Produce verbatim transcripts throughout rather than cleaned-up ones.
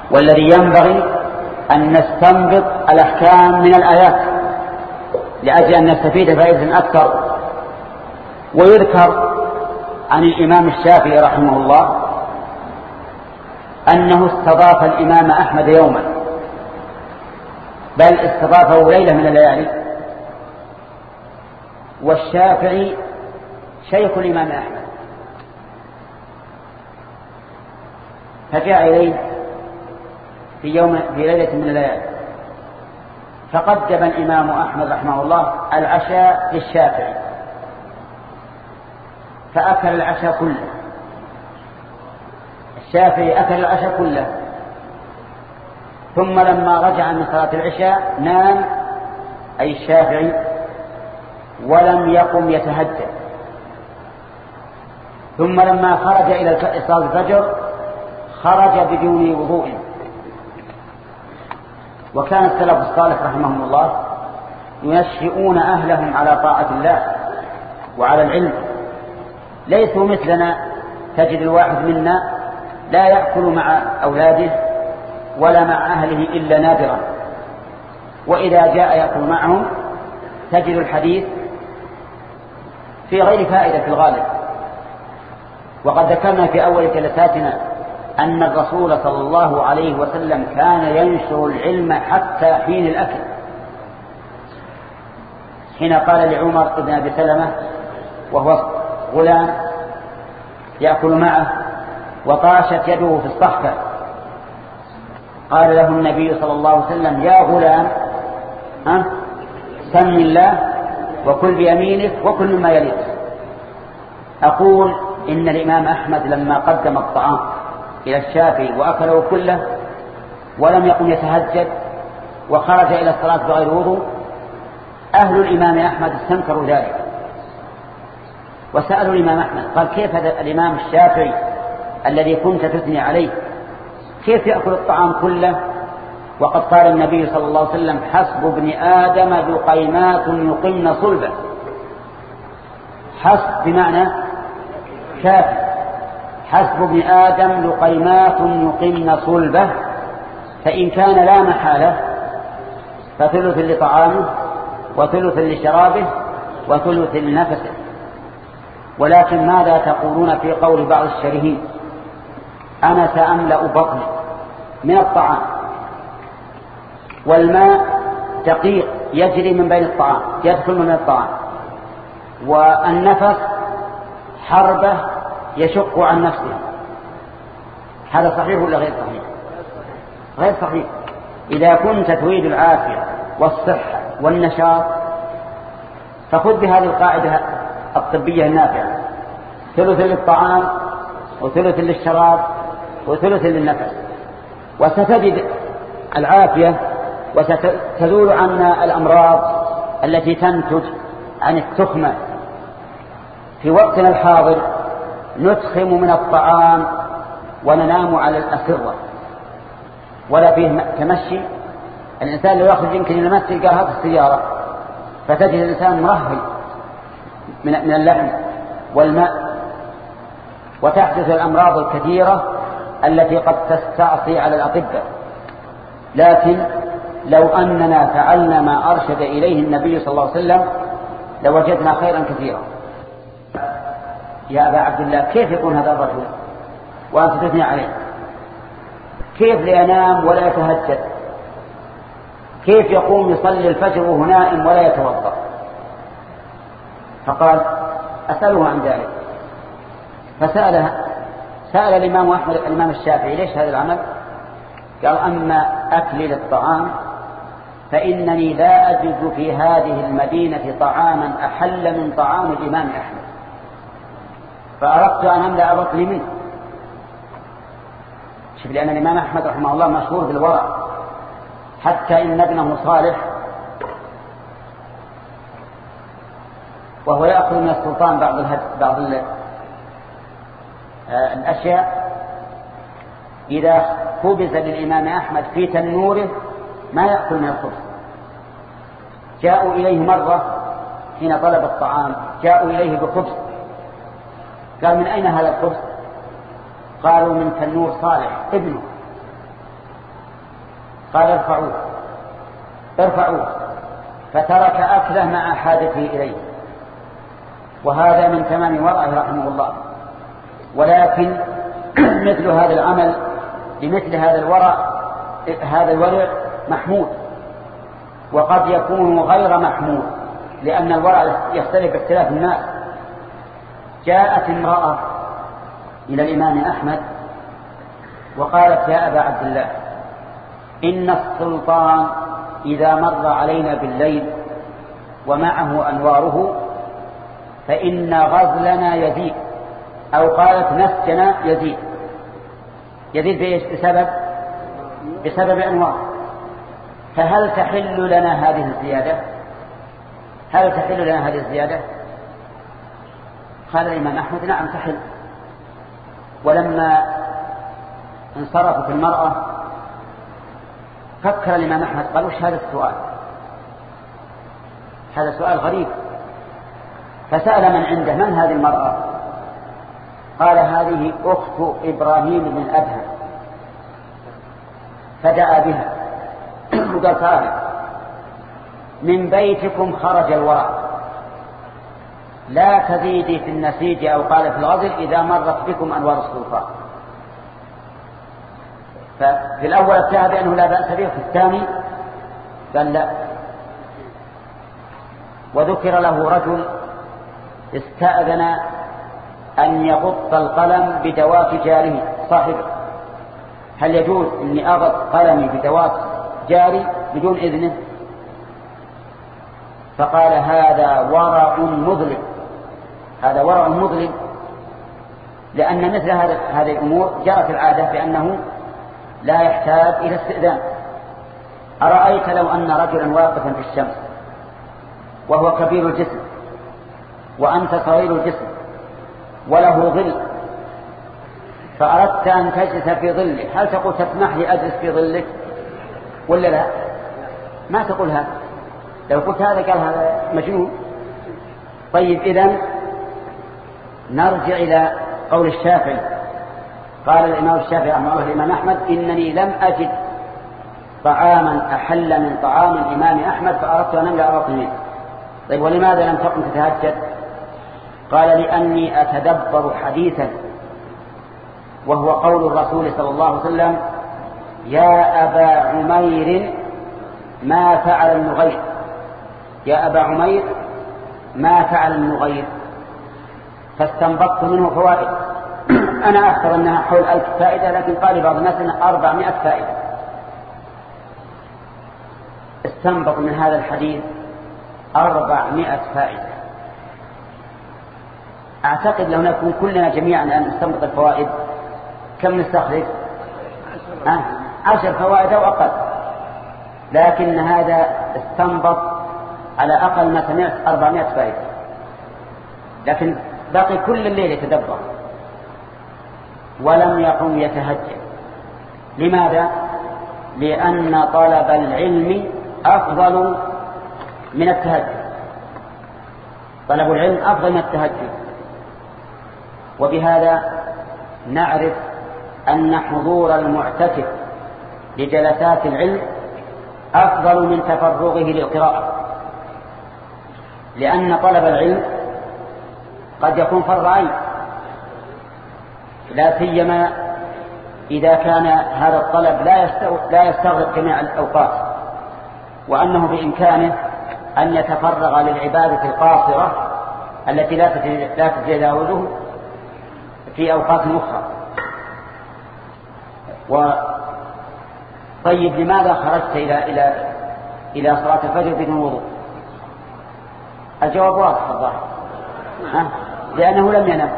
والذي ينبغي أن نستنبط الأحكام من الآيات لأجل أن نستفيد فائدة أكثر. ويذكر عن الإمام الشافعي رحمه الله أنه استضاف الإمام أحمد يوما، بل استضافه ليلة من الليالي، والشافعي شيخ الإمام أحمد، فجاء إليه في يوم في ليلة من الليالي، فقدم الإمام أحمد رحمه الله العشاء للشافعي، فأكل العشاء كله. الشافعي أكل العشاء كله، ثم لما رجع من صلاة العشاء نام أي الشافعي ولم يقم يتهجد. ثم لما خرج إلى صلاة الفجر خرج بدون وضوء. وكان السلف الصالح رحمهم الله ينشئون أهلهم على طاعة الله وعلى العلم، ليسوا مثلنا. تجد الواحد منا لا يأكل مع أولاده ولا مع أهله إلا نادرا، وإذا جاء يأكل معهم تجد الحديث في غير فائدة في الغالب. وقد ذكرنا في أول جلساتنا أن الرسول صلى الله عليه وسلم كان ينشر العلم حتى حين الأكل، حين قال لعمر بن أبي سلمة وهو غلام يأكل معه وطاشت يده في الصحفة، قال له النبي صلى الله عليه وسلم: يا غلام ها سم الله وكل بيمينك وكل مما يليك. أقول إن الإمام أحمد لما قدم الطعام إلى الشافعي وأكله كله ولم يقم يتهجد وخرج إلى الصلاة بغير وضوء، أهل الإمام أحمد استنكروا ذلك وسألوا الإمام أحمد، قال: كيف هذا الإمام الشافعي الذي كنت تثني عليه كيف يأكل الطعام كله وقد قال النبي صلى الله عليه وسلم: حسب ابن آدم لقيمات يقمن صلبه. حسب بمعنى كافي، حسب ابن آدم لقيمات يقمن صلبه، فإن كان لا محالة فثلث لطعامه وثلث لشرابه وثلث لنفسه. ولكن ماذا تقولون في قول بعض الشرهين: أنا سأملأ بطني من الطعام، والماء دقيق يجري من بين الطعام يدخل من الطعام، والنفس حربة يشق عن نفسه. هذا صحيح ولا غير صحيح؟ غير صحيح. إذا كنت تريد العافية والصحة والنشاط فخذ بهذه القاعدة الطبية النافعة: ثلث للطعام وثلث للشراب وثلث للنفس، وستجد العافية وستزول عنا الأمراض التي تنتج عن التخمة. في وقتنا الحاضر نتخم من الطعام وننام على الأسرة ولا فيه تمشي. الإنسان لو يأخذ يمكن يمثل قال هذه السيارة، فتجد الإنسان مرهي من من اللحم والماء، وتحدث الأمراض الكثيرة التي قد تستعصي على الأطباء. لكن لو أننا فعلنا ما أرشد إليه النبي صلى الله عليه وسلم لوجدنا خيرا كثيرا. يا أبا عبد الله، كيف يكون هذا الرجل وأنت تثني عليه؟ كيف لا ينام ولا يتهجد؟ كيف يقوم يصلي الفجر وهو نائم ولا يتوضأ؟ فقال: أسأله عن ذلك. فسألها سأل الإمام أحمد الإمام الشافعي: ليش هذا العمل؟ قال: أما أكلي للطعام فإنني لا أجد في هذه المدينة طعاما أحل من طعام الإمام أحمد، فأردت أن أملأ بطني منه. شوف، لأن الإمام أحمد رحمه الله مشهور بالورع، حتى إن ابنه صالح وهو يأخذ من السلطان بعض الهد... بعض ال... آه الأشياء إذا خبز للإمام أحمد في تنوره ما يأكل من الخبز. جاءوا إليه مرة حين طلب الطعام، جاءوا إليه بخبز، قال: من أين هذا الخبز؟ قالوا: من تنور صالح ابنه. قال ارفعوه ارفعوه، فترك أكله مع حاجته إليه، وهذا من تمام ورعه رحمه الله. ولكن مثل هذا العمل بمثل هذا الورع هذا الورع محمود، وقد يكون غير محمود، لأن الورع يختلف باختلاف الناس. جاءت امرأة إلى الإمام أحمد وقالت: يا أبا عبد الله، إن السلطان إذا مر علينا بالليل ومعه أنواره فإن غزلنا يزيد، أو قالت نسجنا يزيد. يزيد بإيش؟ بسبب بسبب أنوار. فهل تحل لنا هذه الزيادة؟ هل تحل لنا هذه الزيادة؟ قال الإمام أحمد: نعم تحل. ولما انصرفت المرأة فكر الإمام أحمد قال: وش هذا السؤال؟ هذا سؤال غريب. فسأل من عنده: من هذه المرأة؟ قال: هذه أخت إبراهيم بن أدهم. فدعا بها وقال: تعالى، من بيتكم خرج الورع، لا تزيدي في النسيج أو قال في الغزل إذا مرت بكم أنوار السلطان. ففي الأول اتهم بأنه لا بأس به، في الثاني قال لا. وذكر له رجل استأذن أن يغط القلم بدوات جاره صاحبه: هل يجوز أني أغط قلمي بدوات جاري بدون إذنه؟ فقال: هذا ورع مظلم، هذا ورع مظلم، لأن مثل هذه الأمور جرت العادة بأنه لا يحتاج إلى استئذان. أرأيت لو أن رجلا واقفا في الشمس وهو كبير الجسم وأنت صغير الجسم وله ظل، فأردت أن تجلس في ظله، هل تقول تسمح لي أجلس في ظلك ولا لا؟ ما تقول هذا. لو قلت هذا قال هذا مجنون. طيب، إذن نرجع إلى قول الشافعي. قال الإمام الشافعي رحمه الله الإمام أحمد: إنني لم أجد طعاما أحل من طعام الإمام أحمد فأردت أن أملأ بطني منه. طيب، ولماذا لم تقم تتهجد؟ قال: لأني أتدبر حديثا وهو قول الرسول صلى الله عليه وسلم: يا أبا عمير ما فعل النغير، يا أبا عمير ما فعل النغير. فاستنبطت منه فوائد أنا أحسب أنها حول ألف فائدة، لكن قال بعض الناس أنها أربعمائة فائدة. استنبط من هذا الحديث أربعمائة فائدة. أعتقد لو نكون كلنا جميعا أن نستنبط الفوائد كم نستخرج؟ أه؟ عشر فوائد أو أقل، لكن هذا استنبط على أقل ما سمعت أربعمائة فائدة، لكن باقي كل الليل يتدبر ولم يقم يتهجد. لماذا؟ لأن طلب العلم أفضل من التهجد، طلب العلم أفضل من التهجد. وبهذا نعرف أن حضور المعتكف لجلسات العلم أفضل من تفرغه للقراءة، لأن طلب العلم قد يكون فرض عين، لا سيما إذا كان هذا الطلب لا يستغرق جميع الأوقات، وأنه بإمكانه أن يتفرغ للعبادة القاصرة التي لا تتجاوزه في أوقات أخرى. وطيب، لماذا خرجت إلى إلى إلى صلاة الفجر بدون وضوء؟ الجواب واضح الظاهر، لأنه لم ينم.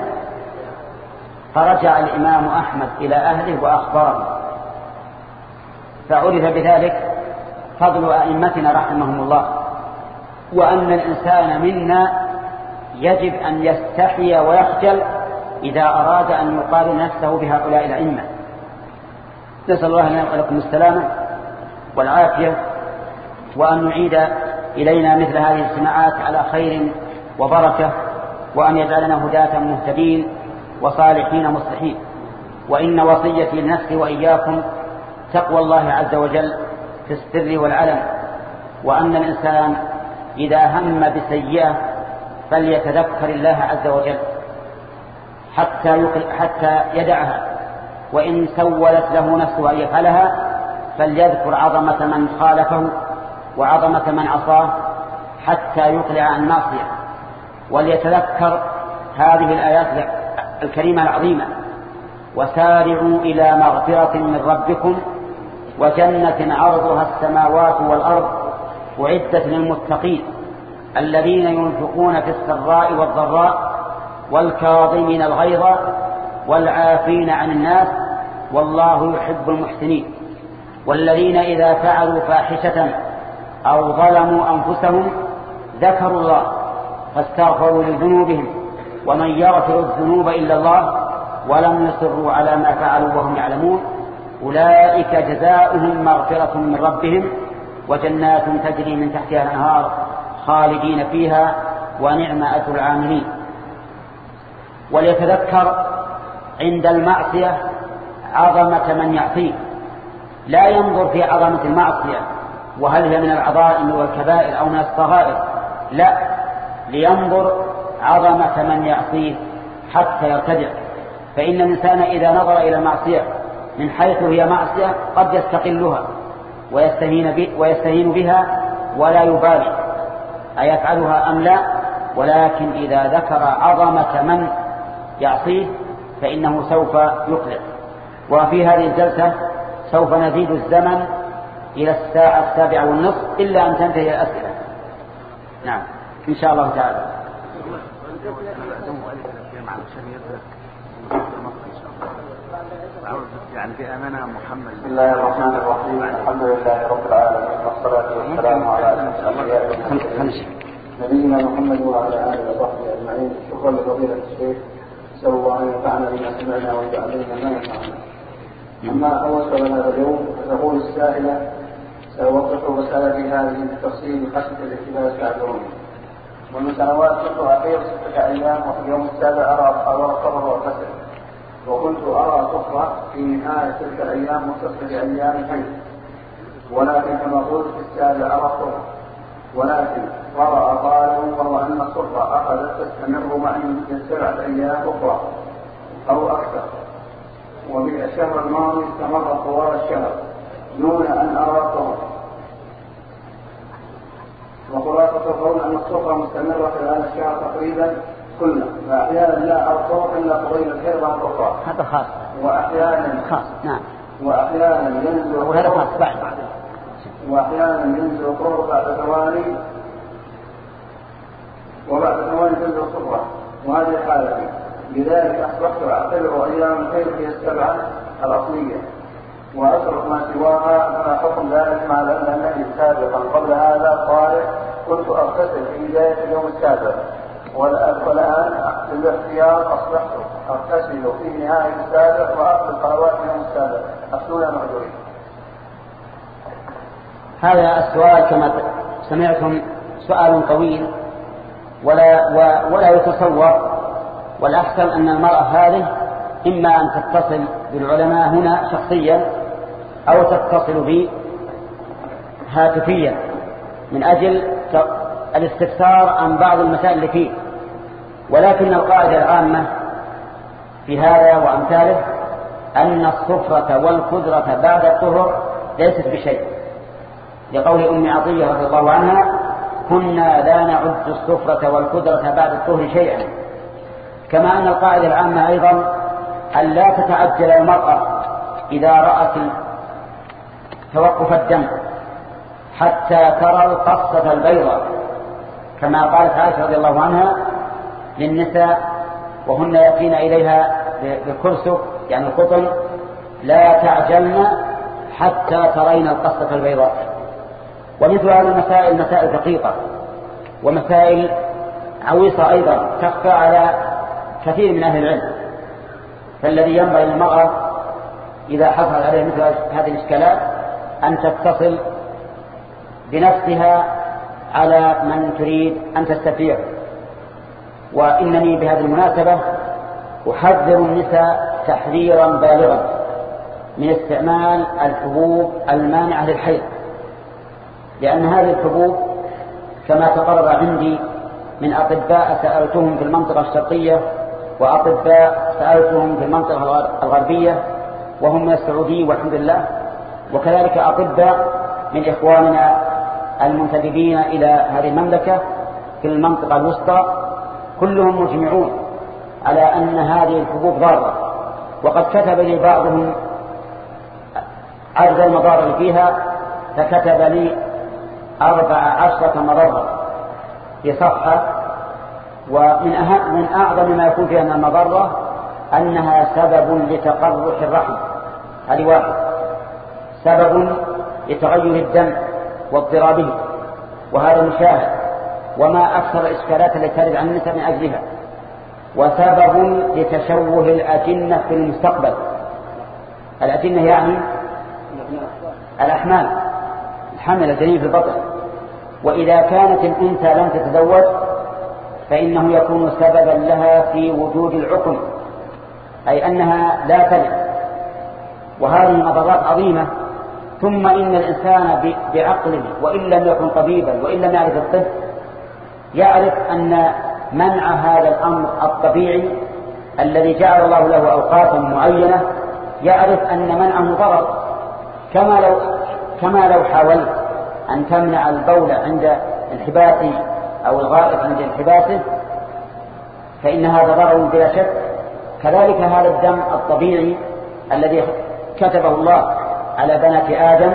فرجع الإمام أحمد إلى أهله وأخبره، فعرف بذلك فضل أئمتنا رحمهم الله، وأن الإنسان منا يجب أن يستحي ويخجل إذا أراد أن يقارن نفسه بهؤلاء الأئمة. نسأل الله لنا ولكم السلامة والعافية، وأن نعيد إلينا مثل هذه الاجتماعات على خير وبركة، وأن يجعلنا هداة مهتدين وصالحين مصلحين. وإن وصيتي لنفسي وإياكم تقوى الله عز وجل في السر والعلن، وأن الإنسان إذا هم بسيئة فليتذكر الله عز وجل حتى, حتى يدعها، وإن سولت له نفسه أن يفعلها فليذكر عظمة من خالفه وعظمة من عصاه حتى يقلع عن معصية، وليتذكر هذه الآيات الكريمة العظيمة: وسارعوا إلى مغفرة من ربكم وجنة عرضها السماوات والأرض أعدت للمتقين الذين ينفقون في السراء والضراء والكاظمين الغيظ والعافين عن الناس والله يحب المحسنين، والذين إذا فعلوا فاحشة أو ظلموا أنفسهم ذكروا الله فاستغفروا لذنوبهم ومن يغفر الذنوب إلا الله ولم يصروا على ما فعلوا وهم يعلمون أولئك جزاؤهم مغفرة من ربهم وجنات تجري من تحتها الأنهار خالدين فيها ونعم أجر العاملين. وليتذكر عند المعصية عظمة من يعصيه، لا ينظر في عظمة المعصية وهل هي من العظائم والكبائر أو من الصغائر، لا، لينظر عظمة من يعصيه حتى يرتدع. فإن الإنسان إذا نظر إلى المعصية من حيث هي معصية قد يستقلها ويستهين, ويستهين بها ولا يبالي أيفعلها أم لا، ولكن إذا ذكر عظمة من يعصيه فإنه سوف يقلع. وفي هذه الجلسة سوف نزيد الزمن إلى الساعة السابعة والنصف إلا أن تنتهي الأسئلة. نعم إن شاء الله تعالى. يعني في أمانة محمد. بسم الله الرحمن الرحيم، الحمد لله رب العالمين والصلاة والسلام على الأنبياء والمرسلين نبينا محمد وعلى آله وصحبه أجمعين. شكرا لفضيلة الشيخ، نسأل الله أن ينفعنا بما سمعنا ويجعلنا ما ينفعنا. أما أول سؤال هذا اليوم فتقول السائلة: سأوضح مسألتي هذه بالتفصيل خشية الالتباس تعذروني. ومن سنوات كنت أخير ستة أيام وفي اليوم السابع أرى أرى الصبر والغسل، وكنت أرى صفرة في نهاية تلك الأيام متصلة أيام حيث، ولكن كما قلت في السابع أرى صفرة، ولكن قرأ قالوا وهو أن الصفرة أخذت تستمر معي من سبعة أيام أخرى أو أكثر، وفي الشهر الماضي استمر طوال الشهر دون أن أرى صفرة. وخلاصة القول أن الصفرة مستمرة خلال الشهر تقريبا كله، فأحيانا لا أرى إلا قبيل الحيضة الأخرى. هذا خاص. وأحيانا خاص. نعم. وأحيانا ينزل وهذا خاص بعد. وأحيانا ينزل الطهر بعد ثواني، وبعد ثواني تنزل الصفرة، وهذه حالتي. لذلك أصبحت أعتبر أيام الحيض هي السبعة الأصلية، وأترك ما سواها فما حكم ذلك، مع أن النبي سابقا قبل هذا قال كنت أغتسل في بداية اليوم السابع، والآن بالاختيار أصبحت أغتسل في نهاية السابع وأقضي الصلوات في اليوم السابع. أصلنا معذورين. هذا السؤال كما سمعتم سؤال طويل ولا, ولا يتصور، والأحسن أن المرأة هذه إما أن تتصل بالعلماء هنا شخصيا أو تتصل بي هاتفيا من أجل الاستفسار عن بعض المسائل اللي فيه. ولكن القاعدة العامة في هذا وأمثاله أن الصفرة والقدرة بعد الطهر ليست بشيء، لقول أم عطية رضي الله عنها: كنا لا نعد الصفرة والقدرة بعد الطهر شيئا. كما أن القاعدة العامة أيضا أن لا تتعجل المرأة إذا رأت توقف الدم حتى ترى القصة البيضاء، كما قالت عائشة رضي الله عنها للنساء وهن يأتين إليها بالكرسف يعني القطن: لا تعجلن حتى ترين القصة البيضاء. ومثل هذه المسائل مسائل دقيقة ومسائل عويصة أيضا تخفى على كثير من أهل العلم، فالذي ينبغي للمرأة إذا حصل عليه مثل هذه الإشكالات أن تتصل بنفسها على من تريد أن تستفيع. وإنني بهذه المناسبة أحذر النساء تحذيرا بالغا من استعمال الحبوب المانعة للحيض، لأن هذه الحبوب كما تقرر عندي من أطباء سألتهم في المنطقة الشرقية وأطباء سألتهم في المنطقة الغربية وهم من السعودية والحمد لله، وكذلك أطباء من إخواننا المنتدبين إلى هذه المملكة في المنطقة الوسطى، كلهم مجمعون على أن هذه الحبوب ضارة. وقد كتب لي بعضهم عدد المضار اللي فيها، فكتب لي أربع عشرة مضرة في صفحة، ومن أهم من أعظم ما يكون فيها من المضرة أنها سبب لتقرح الرحم، هذه واحد، سبب لتغير الدم واضطرابه، وهذا مشاهد، وما أكثر الإشكالات التي ترد عن النساء من أجلها، وسبب لتشوه الأجنة في المستقبل. الأجنة يعني الأحمال، الحمل الجنين في البطن، وإذا كانت الأنثى لم تتزوج فإنه يكون سببا لها في وجود العقم، أي أنها لا تلد، وهذه مضرات عظيمة. ثم إن الإنسان بعقله وإن لم يكن طبيبا وإن لم يعرف الطب يعرف أن منع هذا الأمر الطبيعي الذي جعل الله له أوقاتا معينة، يعرف أن منعه ضرر، كما لو كما لو حاولت أن تمنع البول عند انحباس أو الغائط عند انحباسه فإن هذا ضرر بلا شك. كذلك هذا الدم الطبيعي الذي كتبه الله على بنات آدم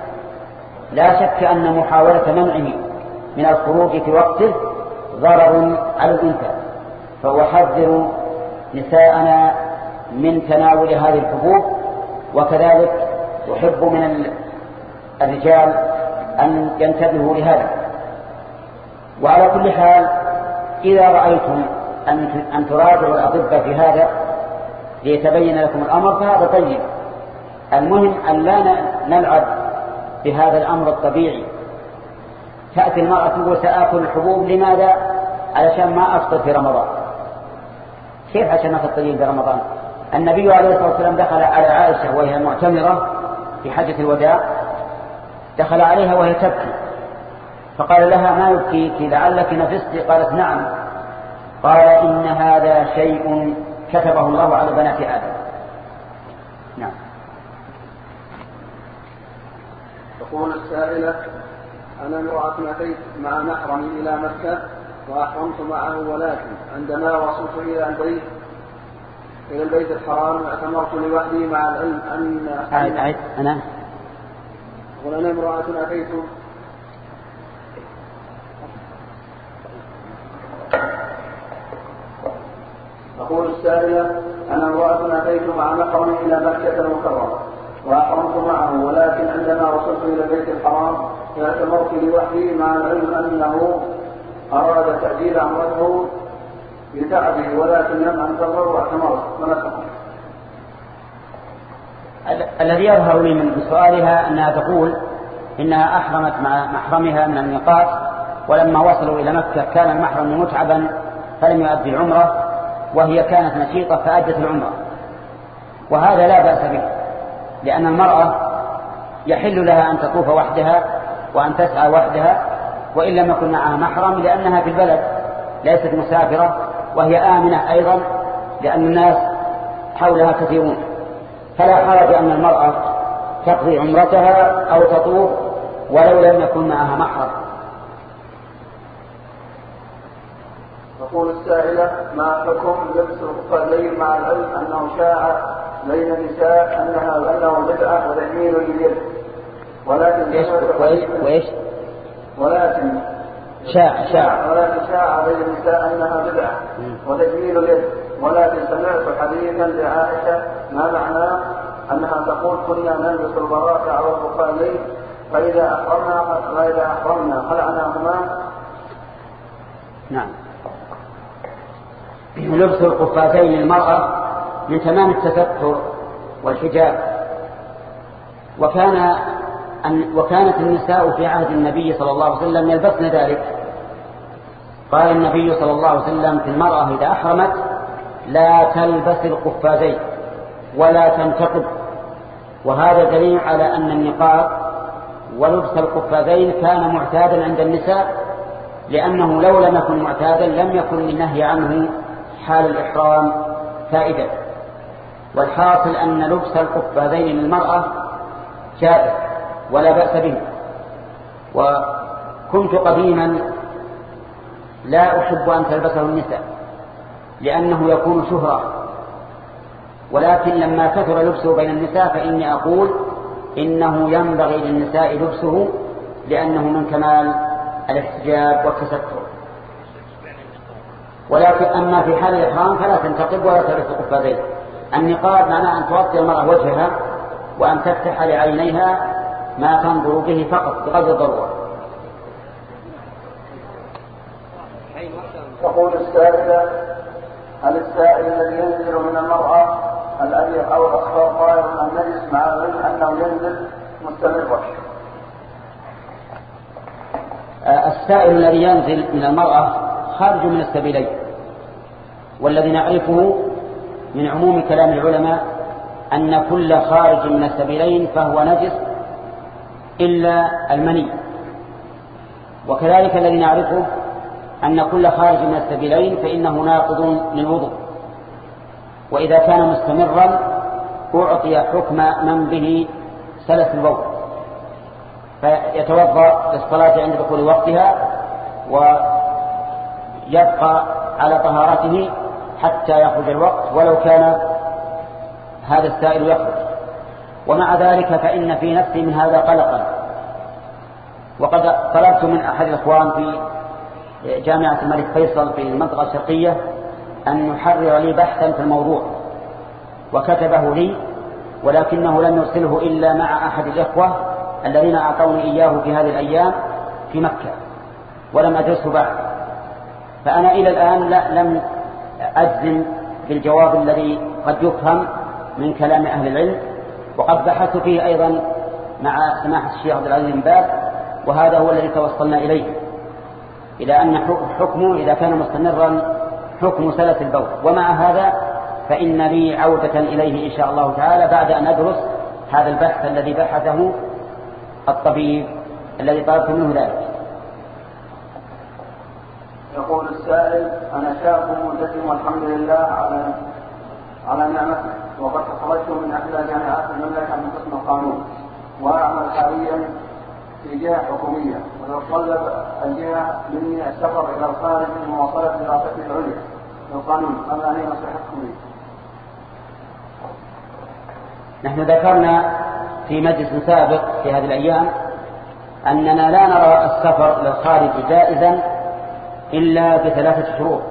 لا شك أن محاولة منعه من الخروج في وقته ضرر على الأنثى، فهو حذر نساءنا من تناول هذه الحبوب. وكذلك يحب من الرجال أن ينتبهوا لهذا. وعلى كل حال إذا رأيتم أن تراجعوا الأطباء في هذا ليتبين لكم الأمر فهذا طيب. المهم أن لا نلعب بهذا الأمر الطبيعي. تأتي المرأة تقول سآكل الحبوب، لماذا؟ علشان ما أفطر في رمضان. كيف عشان ما تفطرين في رمضان؟ النبي عليه الصلاة والسلام دخل على عائشة وهي معتمرة في حجة الوداع، دخل عليها وهي تبكي فقال لها ما يبكيك لعلك نفست؟ قالت نعم. قال إن هذا شيء كتبه الله على بنات آدم. نعم. تقول السائلة: أنا امرأة أتيت مع محرمي إلى مكة وأحرمت معه، ولكن عندما وصلت إلى البيت إلى البيت الحرام اعتمرت لوحدي مع العلم أن أعيد أعيد أنا أقول أنا امرأة أتيت تقول السائلة: أنا امرأة أتيت مع محرمي إلى مكة المكرمة وأحرمت معه، ولكن عندما وصلت إلى البيت الحرام اعتمرت لوحدي مع العلم أنه أراد تأجيل عمرته بتعبه، ولكن لم أنتظر واعتمرت. فنسخ. الذي يظهر لي من سؤالها أنها تقول إنها أحرمت مع محرمها من الميقات، ولما وصلوا إلى مكة كان المحرم متعبا فلم يؤدي العمرة، وهي كانت نشيطة فأدت العمرة، وهذا لا بأس به، لأن المرأة يحل لها أن تطوف وحدها وأن تسعى وحدها وإن لم يكن معها محرم، لأنها في البلد ليست مسافرة، وهي آمنة أيضا لأن الناس حولها كثيرون، فلا حرج أن المرأة تقضي عمرتها أو تطوف ولو لم يكن معها محرم. تقول السائلة: ما حكم لبس القليل مع العلم أنه شاع بين النساء أنها أنه بدعة وتجميل لليد، ولكن وإيش وإيش ولكن شاع شاع ولكن شاع بين النساء أنها بدعة وتجميل اليد، ولكن سمعت حديثا لعائشة ما معناه أنها تقول: كنا نلبس البراءة والبخالين فإذا أحرمنا فإذا أحرمنا خلعناهما. نعم. لبس القفازين للمرأة من تمام التستر والحجاب، وكان أن وكانت النساء في عهد النبي صلى الله عليه وسلم يلبسن ذلك. قال النبي صلى الله عليه وسلم في المرأة إذا أحرمت: لا تلبس القفازين ولا تنتقب. وهذا دليل على أن النقاب ولبس القفازين كان معتادا عند النساء، لأنه لو لم يكن معتادا لم يكن للنهي عنه حال الإحرام فائدة. والحاصل أن لبس القفازين للمرأة جائز ولا بأس به. وكنت قديما لا أحب أن تلبسه النساء لأنه يكون شهرة، ولكن لما كثر لبسه بين النساء فإني أقول إنه ينبغي للنساء لبسه لأنه من كمال الاحتجاب والتستر. ولكن أما في حال الإحرام فلا تنتقب ولا تلبس القفازين. النقاب معناه أن تغطي المرأة وجهها وأن تفتح لعينيها ما تنظر به فقط بغض الضرورة. تقول السائلة: هل السائل الذي ينزل من المرأة الأبيض أو الأصفر طائر أم نجس مع العلم أنه ينزل مستمرا؟ السائل الذي ينزل من المرأة خارج من السبيلين، والذي نعرفه من عموم كلام العلماء أن كل خارج من السبيلين فهو نجس إلا المني. وكذلك الذي نعرفه أن كل خارج من السبيلين فإنه ناقض للوضوء، وإذا كان مستمرا أعطي حكم من به سلس البول، فيتوضأ للصلاة عند دخول وقتها ويبقى على طهارته حتى يخرج الوقت ولو كان هذا السائل يخرج. ومع ذلك فإن في نفسي من هذا قلقا، وقد طلبت من أحد الإخوان في جامعة الملك فيصل في المنطقة الشرقية أن يحرر لي بحثا في الموضوع، وكتبه لي ولكنه لم يرسله إلا مع أحد الإخوة الذين أعطوني إياه في هذه الأيام في مكة، ولم أدرسه بعد. فأنا إلى الآن لا لم أجزم بالجواب الذي قد يفهم من كلام أهل العلم، وقد بحثت فيه أيضا مع سماحة الشيخ عبد العزيز بن باز، وهذا هو الذي توصلنا إليه، إلى أن حكمه إذا كان مستمرا حكم سلس البول. ومع هذا فإن لي عودة إليه إن شاء الله تعالى بعد أن أدرس هذا البحث الذي بحثه الطبيب الذي طلبت منه ذلك. يقول السائل: أنا شاب ملتزم والحمد لله على على نعمته، وقد تخرجت من إحدى جامعات المملكة من قسم القانون، وأعمل حاليا في جهة حكومية، ويتطلب الجهة مني السفر إلى الخارج لمواصلة دراستي العليا للقانون. أما هي نصيحتكم لي؟ نحن ذكرنا في مجلس سابق في هذه الأيام أننا لا نرى السفر للخارج جائزا إلا بثلاثة شروط،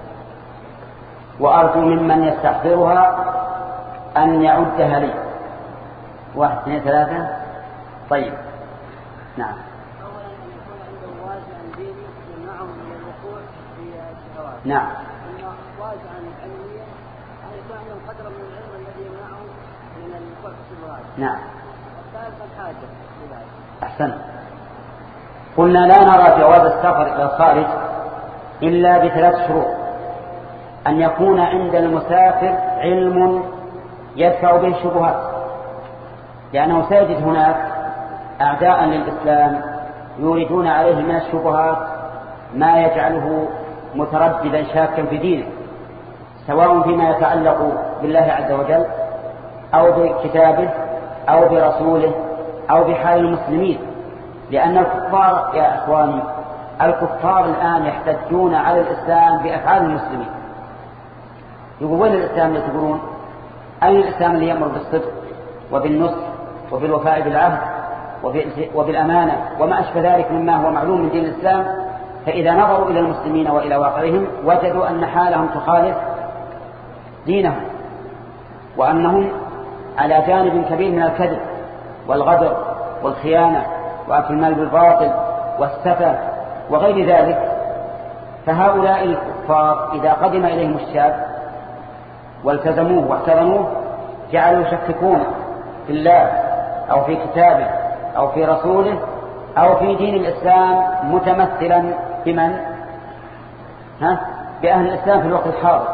وأرجو ممن يستحضرها أن يعدها لي. واحد اثنين ثلاثة. طيب نعم. أولا أن يكون عنده وازع ديني يمنعه من الوقوع في الشهوات. نعم. أن وازعا علميا أن يكون عنده قدر من العلم الذي يمنعه من الوقوع في الشهوات. نعم. الثالث الحاجة لذلك. أحسن. قلنا لا نرى جواز السفر إلى الخارج إلا بثلاث شروط: أن يكون عند المسافر علم يدفع به الشبهات، لأنه سيجد هناك أعداء للإسلام يوردون عليه من الشبهات ما يجعله مترددا شاكا في دينه، سواء فيما يتعلق بالله عز وجل أو بكتابه أو برسوله أو بحال المسلمين. لأن الكفار يا إخواني، الكفار الآن يحتجون على الإسلام بأفعال المسلمين. يقول: وين الإسلام اللي تقولون؟ أي الإسلام اللي يأمر بالصدق وبالنصح وبالوفاء بالعهد وبالأمانة وما أشبه ذلك مما هو معلوم من دين الإسلام؟ فإذا نظروا إلى المسلمين وإلى واقعهم وجدوا أن حالهم تخالف دينهم، وأنهم على جانب كبير من الكذب والغدر والخيانة وأكل المال بالباطل والسفة وغير ذلك. فهؤلاء الكفار إذا قدم إليهم الشاب والتزموه واحترموه جعلوا يشككون في الله أو في كتابه أو في رسوله أو في دين الإسلام، متمثلا بمن؟ ها؟ بأهل الإسلام في الوقت الحاضر.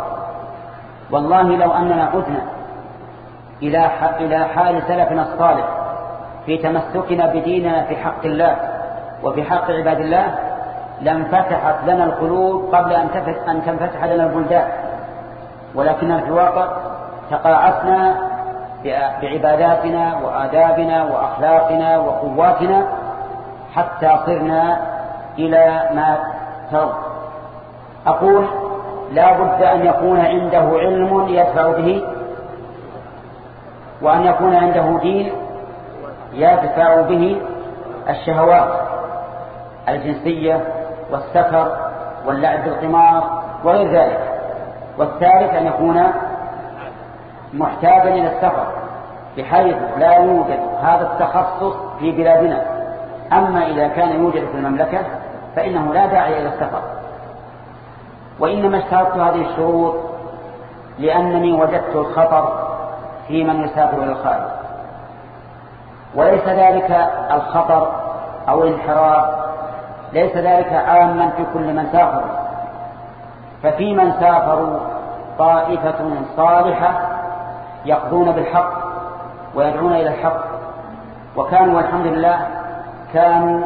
والله لو أننا عدنا إلى إلى حال سلفنا الصالح في تمسكنا بديننا في حق الله وفي حق عباد الله لانفتحت لنا القلوب قبل أن تنفتح لنا البلدان، ولكن في الواقع تقاعسنا بعباداتنا وآدابنا وأخلاقنا وقواتنا حتى صرنا إلى ما ترى. أقول لا بد أن يكون عنده علم يدفع به، وأن يكون عنده دين يدفع به الشهوات الجنسية والسفر واللعب بالقمار وغير ذلك. والثالث أن يكون محتاجا إلى السفر بحيث لا يوجد هذا التخصص في بلادنا. أما إذا كان يوجد في المملكة فإنه لا داعي إلى السفر. وإنما اشترطت هذه الشروط لأنني وجدت الخطر في من يسافر إلى الخارج، وليس ذلك الخطر أو الانحراف ليس ذلك عاما في كل من سافر. ففي من سافروا طائفة صالحة يقضون بالحق ويدعون إلى الحق، وكانوا والحمد لله كانوا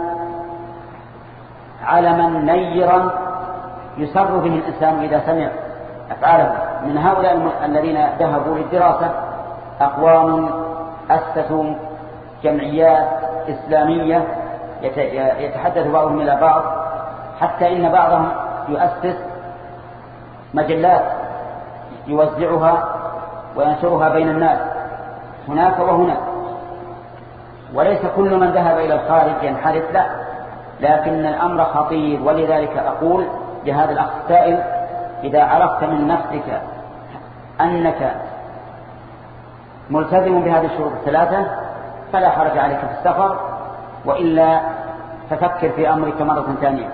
علما نيرا يسر به الإنسان إذا سمع أفعاله. من هؤلاء الذين ذهبوا للدراسة أقوام أسسوا جمعيات إسلامية يتحدث بعضهم إلى بعض، حتى إن بعضهم يؤسس مجلات يوزعها وينشرها بين الناس هناك وهناك. وليس كل من ذهب إلى الخارج ينحرف، لا، لكن الأمر خطير. ولذلك أقول لهذا الأخ السائل إذا عرفت من نفسك أنك ملتزم بهذه الشروط الثلاثة فلا حرج عليك في السفر، وإلا ففكر في أمرك مرة ثانية.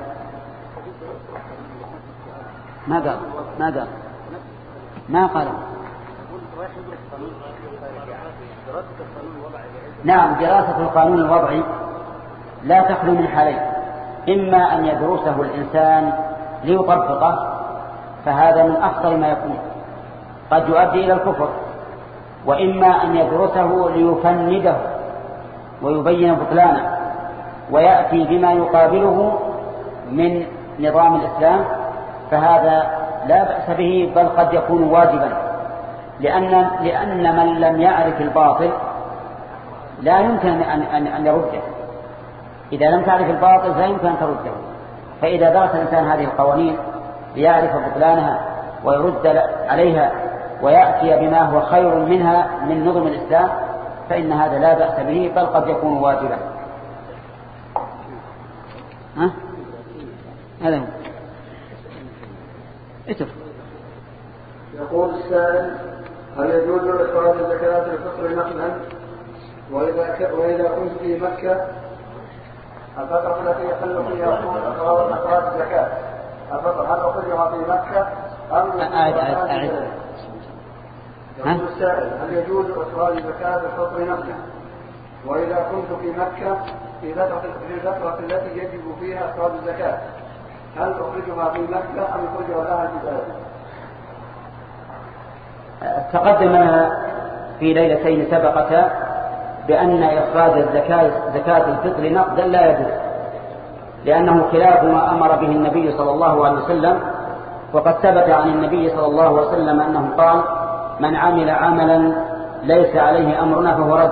ما قال ما قال ما قال نعم، دراسة القانون الوضعي لا تخلو من حالين: إما أن يدرسه الإنسان ليطبقه، فهذا من أخطر ما يكون، قد يؤدي إلى الكفر، وإما أن يدرسه ليفنده ويبين بطلانه ويأتي بما يقابله من نظام الإسلام، فهذا لا بأس به، بل قد يكون واجبا، لأن, لأن من لم يعرف الباطل لا يمكن أن, أن, أن يرده. إذا لم تعرف الباطل لا يمكن أن ترده. فإذا درس الإنسان هذه القوانين ليعرف بطلانها ويرد عليها ويأتي بما هو خير منها من نظم الإسلام فإن هذا لا بأس به، بل قد يكون واجبا. ها؟ هذا هو. اتف. يقول السائل: هل يجوز إخراج زكاة الفطر نقلا؟ وإذا ك... وإذا كنت في مكة الفترة التي يحل فيها إخراج الزكاة الفطر هل أخرجها في مكة أم أعد أعد أعد يقول السائل: هل يجوز إخراج زكاة الفطر نقلا؟ وإذا كنت في مكة في الفترة التي يجب فيها إخراج الزكاة هل أخرجها في مكة أم أخرجها لها في بلدي؟ تقدم في ليلتين سبقتا بأن إخراج الزكاة زكاة الفطر نقدا لا يجوز، لأنه خلاف ما أمر به النبي صلى الله عليه وسلم. وقد ثبت عن النبي صلى الله عليه وسلم أنه قال: من عمل عملا ليس عليه أمرنا فهو رد.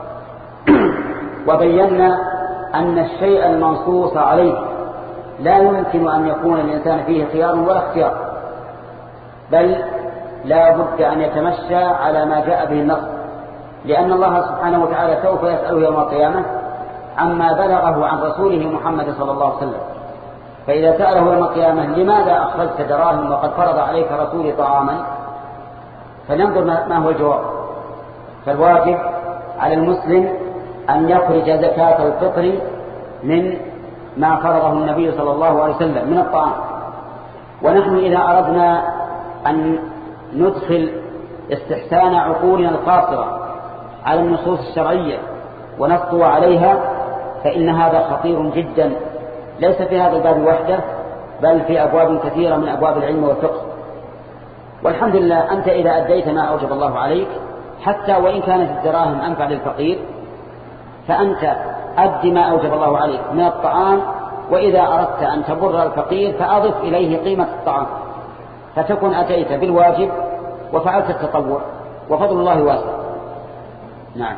وبينا أن الشيء المنصوص عليه لا يمكن أن يكون الإنسان فيه خيار ولا اختيار، بل لا بد أن يتمشى على ما جاء به النص، لأن الله سبحانه وتعالى سوف يسأله يوم القيامة عما بلغه عن رسوله محمد صلى الله عليه وسلم. فإذا سأله يوم القيامة: لماذا أخرجت دراهم وقد فرض عليك رسولي طعاما؟ فننظر ما هو الجواب. فالواجب على المسلم أن يخرج زكاة الفطر من ما فرضه النبي صلى الله عليه وسلم من الطعام. ونحن إذا أردنا أن ندخل استحسان عقولنا القاصرة على النصوص الشرعية ونسطو عليها فإن هذا خطير جدا، ليس في هذا الباب وحده بل في أبواب كثيرة من أبواب العلم والفقه. والحمد لله أنت إذا أديت ما أوجب الله عليك، حتى وإن كانت الدراهم أنفع للفقير، فأنت أد ما أوجب الله عليك من الطعام، وإذا أردت أن تبر الفقير فأضف إليه قيمة الطعام، فتكون أتيت بالواجب وفعلت التطوع، وفضل الله واسع. نعم.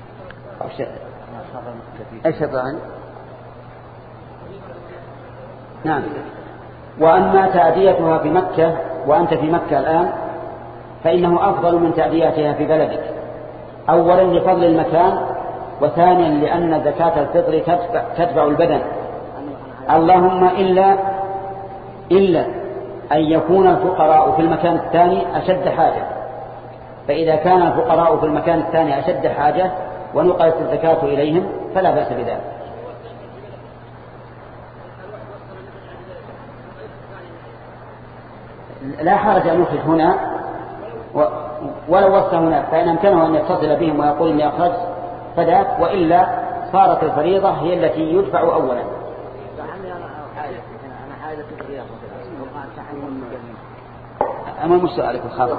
ايش الظاهر؟ نعم. وأما تأديتها في مكة وأنت في مكة الآن فإنه أفضل من تأديتها في بلدك، أولا لفضل المكان، وثانيا لأن زكاة الفطر تتبع, تتبع البدن، اللهم إلا إلا أن يكون الفقراء في المكان الثاني أشد حاجة، فإذا كان الفقراء في المكان الثاني أشد حاجة ونقلت الزكاة إليهم فلا بأس بذلك. لا حرج أن يخرج هنا ولو وصل هناك، فإن أمكنه أن يتصل بهم ويقول إني أخرج فذاك، وإلا صارت الفريضة هي التي يدفع أولا. أما مش سؤالك الخاص؟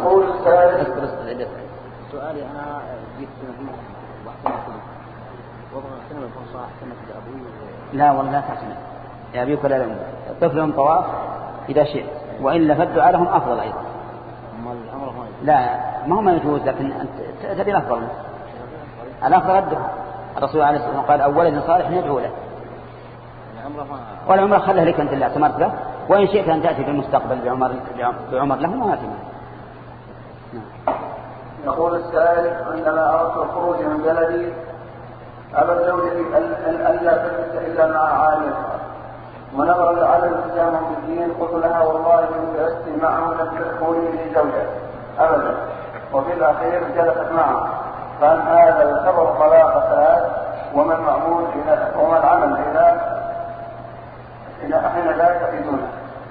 سؤالي أنا جيت سنة وأحسن وضع سنة الفرصة أحسنت لأبوي. لا والله لا تحسن لأبيك ولا لأمك، طفلهم طواف إذا شئت، وإلا فالدعاء لهم أفضل أيضا. لا ما هو ما يجوز، لكن أنت تبي الأفضل. الأفضل الدعاء، الرسول عليه الصلاة والسلام قال أولا صالح ندعو له، والعمر خله لك أنت اللي اعتمرت له، وإن شئت أن تأتي في المستقبل بعمر, بعمر له ما أتمنى. يقول السائل: عندما أردت الخروج من بلدي أبى زوجتي ألا تجلس إلا مع عائلتها، ونظرا لعدم التزامهم بالدين قلت لها والله إن جلست معه لم تكوني لي زوجة أبدا، وفي الأخير جلست معه، فهل هذا يعتبر طلاق ثلاث؟ وما المعمول وما العمل إذا إذا حين لا تفيدونه؟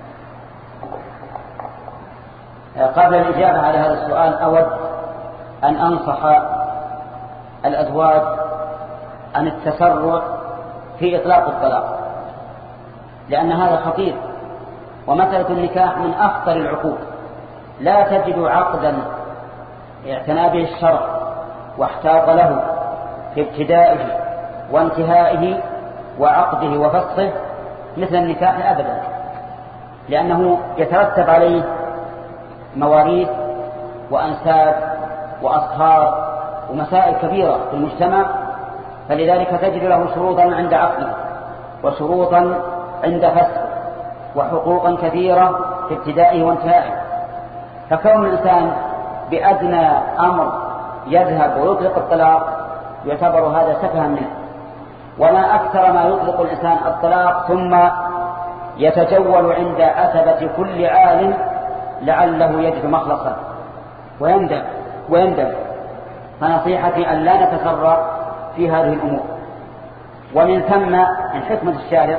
قبل الإجابة على هذا السؤال أود أن أنصح الأزواج عن التسرع في إطلاق الطلاق، لأن هذا خطير، ومسألة النكاح من أخطر العقود. لا تجد عقدا اعتنى به الشرع واحتاط له في ابتدائه وانتهائه وعقده وفسخه مثل النكاح أبدا، لأنه يترتب عليه مواريث وأنساب وأصهار ومسائل كبيرة في المجتمع، فلذلك تجد له شروطا عند عقده وشروطا عند فسخه وحقوقا كثيرة في ابتدائه وانتهائه. فكون الإنسان بأدنى أمر يذهب ويطلق الطلاق يعتبر هذا سفها منه. وما أكثر ما يطلق الإنسان الطلاق ثم يتجول عند أثبة كل عالم لعله يجد مخلصا ويندم ويندم. فنصيحتي أن لا نتسرع في هذه الأمور. ومن ثم من حكمة الشارع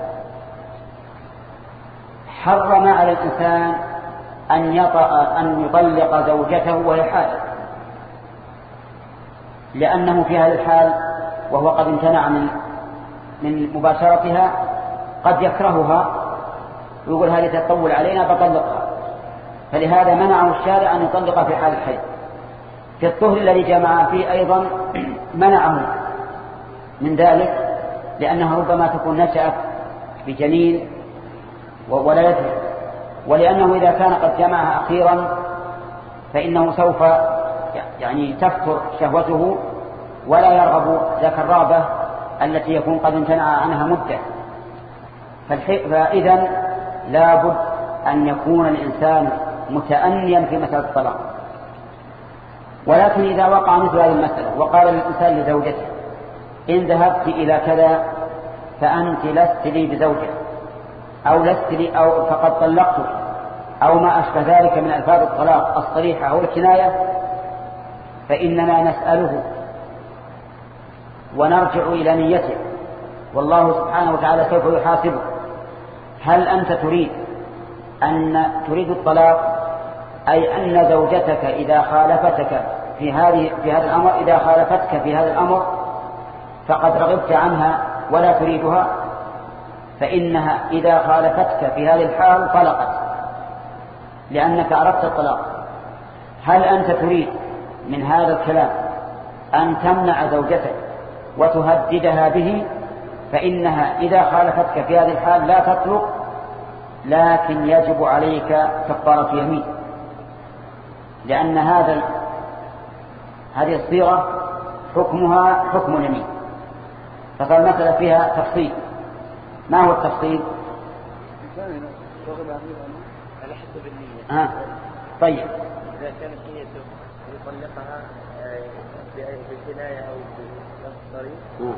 حرم على الإنسان أن يطأ أن يطلق زوجته وهي حائض، لأنه في هذا الحال وهو قد امتنع من من مباشرتها قد يكرهها ويقول هذه تطول علينا بطلقها، فلهذا منعه الشارع أن يطلق في حال الحيض. في الطهر الذي جمع فيه أيضا منعه من ذلك، لأنها ربما تكون نشأت بجنين ولا يدري، ولأنه إذا كان قد جمعها أخيرا فإنه سوف يعني تفتر شهوته ولا يرغب ذاك الرغبة التي يكون قد امتنع عنها مدة. فإذا لا بد أن يكون الإنسان متأنيا في مسألة الطلاق. ولكن إذا وقع مثل هذه المسألة وقال الإنسان لزوجته إن ذهبت إلى كذا فأنت لست لي بزوجة أو لست لي أو فقد طلقتك أو ما أشبه ذلك من ألفاظ الطلاق الصريحة أو الكناية، فإننا نسأله ونرجع إلى نيته، والله سبحانه وتعالى سوف يحاسبه. هل أنت تريد أن تريد الطلاق، أي أن زوجتك إذا خالفتك في هذه في هذا الأمر إذا خالفتك في هذا الأمر فقد رغبت عنها ولا تريدها، فإنها إذا خالفتك في هذه الحال طلقت لأنك أردت الطلاق. هل أنت تريد من هذا الكلام أن تمنع زوجتك وتهددها به فإنها إذا خالفتك في هذه الحال لا تطلق، لكن يجب عليك كفارة يمين، لأن هذا هذه الصيغة حكمها حكم اليمين. فالمسألة فيها تفصيل. ما هو التفصيل؟ على حسب النية. آه. طيب إذا كانت نيته يطلقها بالكناية أو بالطريق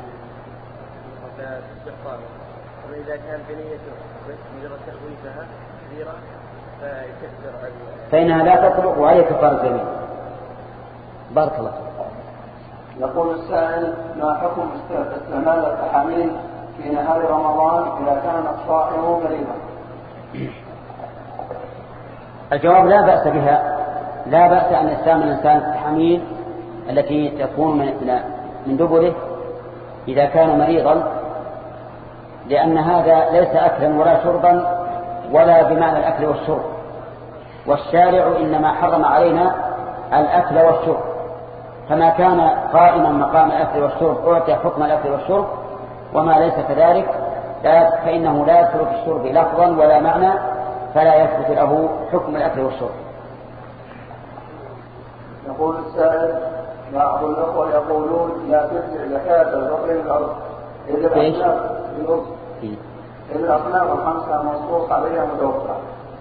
فتصح، وإذا كان بنيته مجرد تخويفها كبيرة فيكفر. فإنها لا تطلق وهي كفارة يمين. بارك الله. يقول السائل: ما حكم استعمال التحاميل في نهار رمضان إذا كان الصائم مريضا؟ الجواب: لا بأس بها، لا بأس أن يستعمل الإنسان التحاميل التي تكون من دبره إذا كان مريضا، لأن هذا ليس أكلا ولا شربا ولا بمعنى الأكل والشرب، والشارع إنما حرم علينا الأكل والشرب، فما كان قائما مقام الأكل والشرب أعطي حكم الأكل والشرب، وما ليس كذلك فإنه لا يدخل في الشرب لفظا ولا معنى، فلا يثبت له حكم الأكل والشرب. يقول السائل: بعض الأخوة يقولون لا تدفع زكاة الفطر الأرض إذ الأصناف الخمسة منصوص عليها متوفى.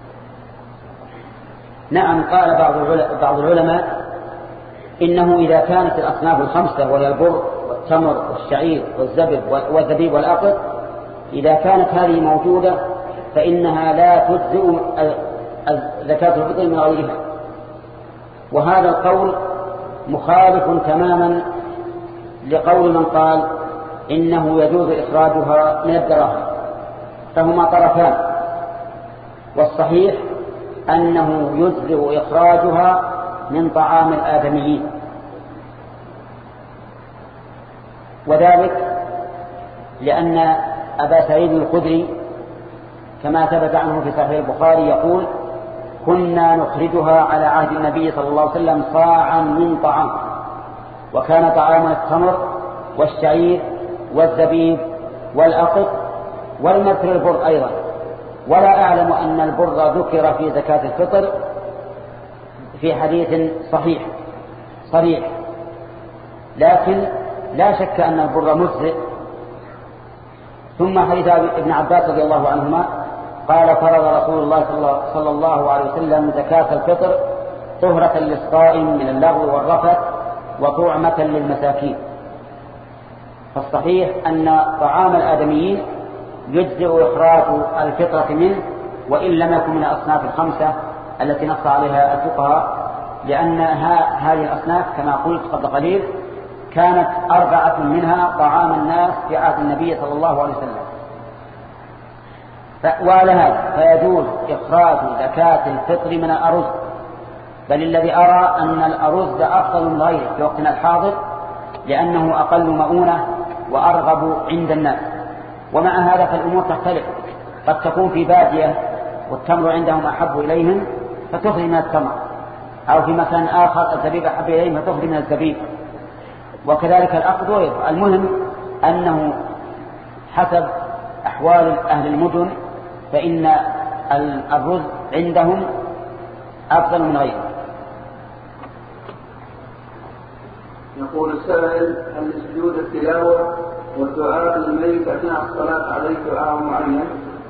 نعم، قال بعض العلماء إنه إذا كانت الأصناف الخمسة وهي البر والتمر والشعير والزبيب والزبيب والأقط، إذا كانت هذه موجودة فإنها لا تجزئ زكاة الفطر من غيرها. وهذا القول مخالف تماما لقول من قال إنه يجوز إخراجها من الدراهم، فهما طرفان، والصحيح أنه يجزئ إخراجها من طعام الآدميين، وذلك لأن أبا سعيد الخدري كما ثبت عنه في صحيح البخاري يقول: كنا نخرجها على عهد النبي صلى الله عليه وسلم صاعا من طعام، وكان طعام التمر والشعير والزبيب والأقط والمثل البر أيضا، ولا أعلم أن البر ذكر في زكاة الفطر في حديث صحيح صريح، لكن لا شك أن البر مجزئ. ثم حديث ابن عباس رضي الله عنهما قال: فرض رسول الله صلى الله عليه وسلم زكاة الفطر طهرة للصائم من اللغو والرفث وطعمة للمساكين. فالصحيح أن طعام الآدميين يجزئ إخراج الفطرة منه وإن لم يكن من الأصناف الخمسة التي نص عليها الفقهاء، لأن هذه الأصناف كما قلت قبل قليل كانت أربعة منها طعام الناس في عهد النبي صلى الله عليه وسلم. وعلى هذا فيجوز إخراج زكاة الفطر من الأرز، بل الذي أرى أن الأرز أفضل من غيره في وقتنا الحاضر، لأنه أقل مؤونة وأرغب عند الناس. ومع هذا فالأمور تختلف، قد تكون في بادية والتمر عندهم أحب إليهم فتخرج من التمر، أو في مكان آخر الزبيب أحب إليهم فتخرج من الزبيب، وكذلك الأخذ ويضع. المهم أنه حسب أحوال أهل المدن فإن الرز عندهم أفضل من غيره. يقول السائل: هل سجود التلاوة والدعاء للميت أثناء الصلاة عليه دعاء معين؟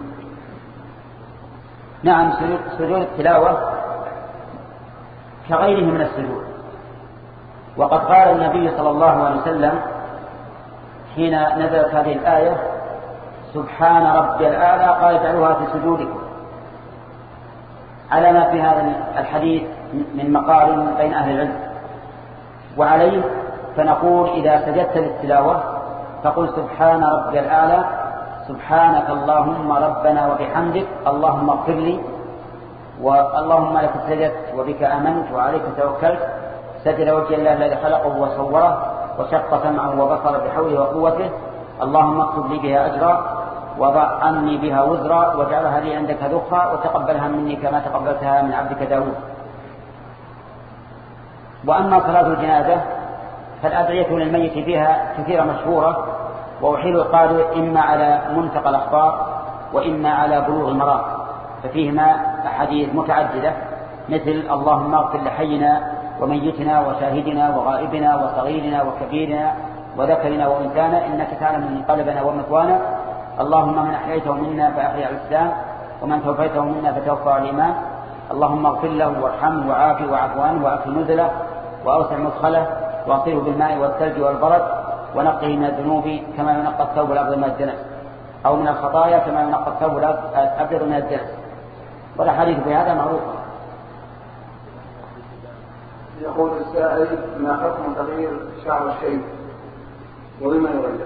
نعم، سجود التلاوة كغيره من السجود، وقد قال النبي صلى الله عليه وسلم حين نزلت هذه الآية: سبحان ربي الأعلى، قال: اجعلوها في سجودكم، على ما في هذا الحديث من مقال بين أهل العلم. وعليه فنقول إذا سجدت للتلاوة فقل: سبحان ربي الأعلى، سبحانك اللهم ربنا وبحمدك، اللهم اغفر لي، واللهم لك سجدت وبك آمنت وعليك توكلت، سجد وجه الله الذي خلقه وصوره وشق سمعه وبصره بحوله وقوته، اللهم اكتب لي بها أجرا وضع عني بها وزرا واجعلها لي عندك ذخرا وتقبلها مني كما تقبلتها من عبدك داود. وأما صلاة الجنازة فالأدعية للميت فيها كثيرة مشهورة، وأحيل القارئ إما على منتقى الأخبار وإما على بلوغ المرام، ففيهما أحاديث متعددة مثل اللهم اغفر لحينا وميتنا وشاهدنا وغائبنا وصغيرنا وكبيرنا وذكرنا وأنثانا إنك تعلم من قلبنا ومثوانا، اللهم من أحييته منا فأحيي على الإسلام ومن توفيته منا فتوفى على الإيمان، اللهم اغفر له وارحمه وعافه واعف عنه وأكرم نزله وأوسع مدخله واغسله بالماء والثلج والبرد ونقه من الذنوب كما ينقى الثوب الأبيض من الدنس، أو من الخطايا كما ينقى الثوب الأبيض من الدنس. والأحاديث بهذا معروفة. يقول السائل: ما حكم تغيير شعر الشيب وبما يغير؟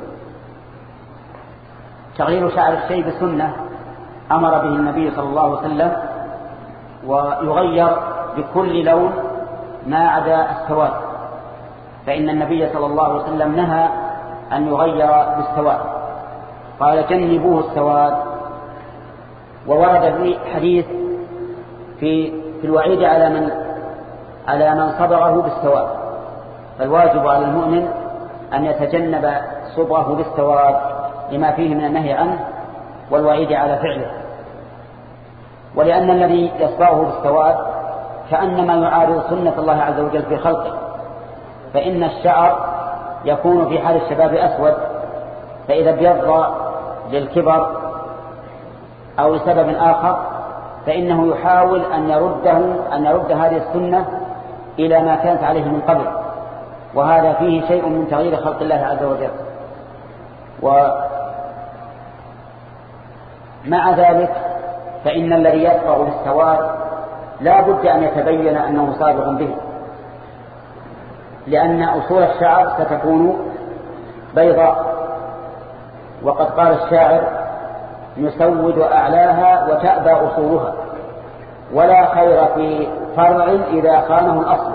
تغيير شعر الشيب سنة أمر به النبي صلى الله عليه وسلم، ويغير بكل لون ما عدا السواد، فإن النبي صلى الله عليه وسلم نهى أن يغير بالسواد، قال جنبوه السواد. وورد في حديث في في الوعيد على من على من صبغه بالسواد، فالواجب على المؤمن أن يتجنب صبغه بالسواد لما فيه من النهي عنه والوعيد على فعله. ولأن الذي يصبغه بالسواد كأنما يعارض سنة الله عز وجل في خلقه، فإن الشعر يكون في حال الشباب أسود، فإذا ابيض للكبر أو لسبب آخر فإنه يحاول أن يرده أن يرد هذه السنة إلى ما كانت عليه من قبل، وهذا فيه شيء من تغيير خلق الله عز وجل. ومع ذلك فإن الذي يصبغ بالسواد لا بد أن يتبين أنه صابغ به، لأن أصول الشعر ستكون بيضاء، وقد قال الشاعر: نسود أعلاها وتأبى أصولها، ولا خير في فرع إذا خانه الأصل.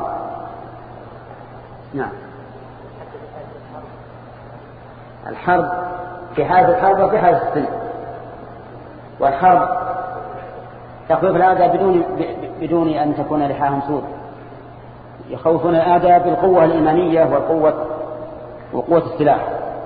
نعم. الحرب في حالة الحرب وفي حالة السلم، والحرب تخويف الأعداء بدون بدون أن تكون لحاهم سود، يخوفون الأعداء بالقوة الإيمانية والقوة وقوة السلاح.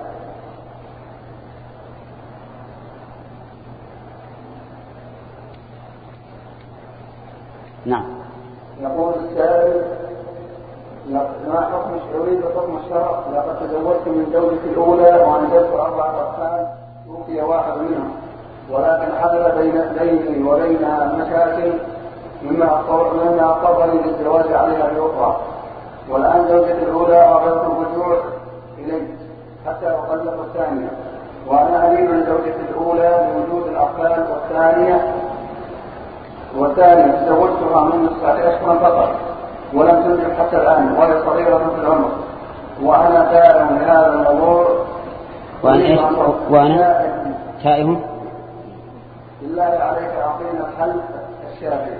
نعم. يقول السائل: ما حكم الشعوري بحكم الشرع؟ لقد تزوجت من زوجتي الأولى وأنجبت أربعة أطفال، توفي واحد منهم، ولكن حدث بين بيني وبينها مشاكل مما أضطرني للزواج عليها بأخرى، والآن زوجتي الأولى أردت الرجوع إليه حتى أطلق الثانية، وأنا أريد لزوجتي الأولى لوجود الأطفال، والثانية والثانية تزوجتها من تسعة أشهر فقط ولم تنجب حتى الآن وهي صغيرة في العمر، وأنا تائه لهذا الموضوع. وأنا إيش؟ وأنا تائه. بالله عليك أعطينا الحل الشافي.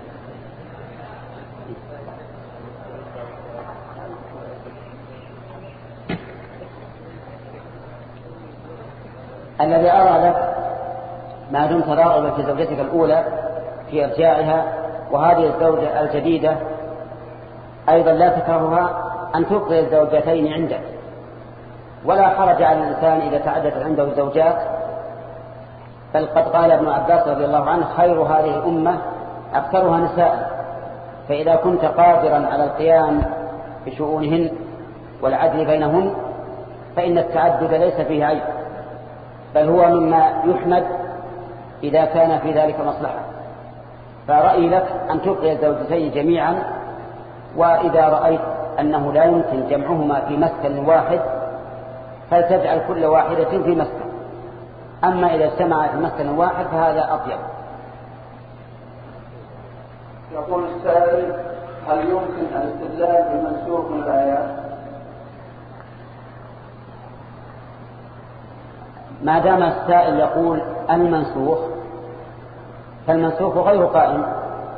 الذي أرى لك ما دمت راغبا في زوجتك الأولى في إرجاعها، وهذه الزوجة الجديدة أيضا لا تكرهها أن تبقي الزوجتين عندك، ولا حرج على الإنسان إذا تعددت عنده الزوجات، بل قد قال ابن عباس رضي الله عنه: خير هذه الأمة أكثرها نساء. فإذا كنت قادرا على القيام بشؤونهن والعدل بينهن فإن التعدد ليس فيه عيب، بل هو مما يحمد إذا كان في ذلك مصلحة. فرأيي لك أن تبقي الزوجتين جميعا، وإذا رأيت أنه لا يمكن جمعهما في مسكن واحد فلتجعل كل واحدة في مسكن، أما إذا اجتمع في مسكن واحد فهذا أطيب. يقول السائل: هل يمكن الاستدلال بالمنسوخ من الآيات؟ ما دام السائل يقول المنسوخ فالمنسوخ غير قائم،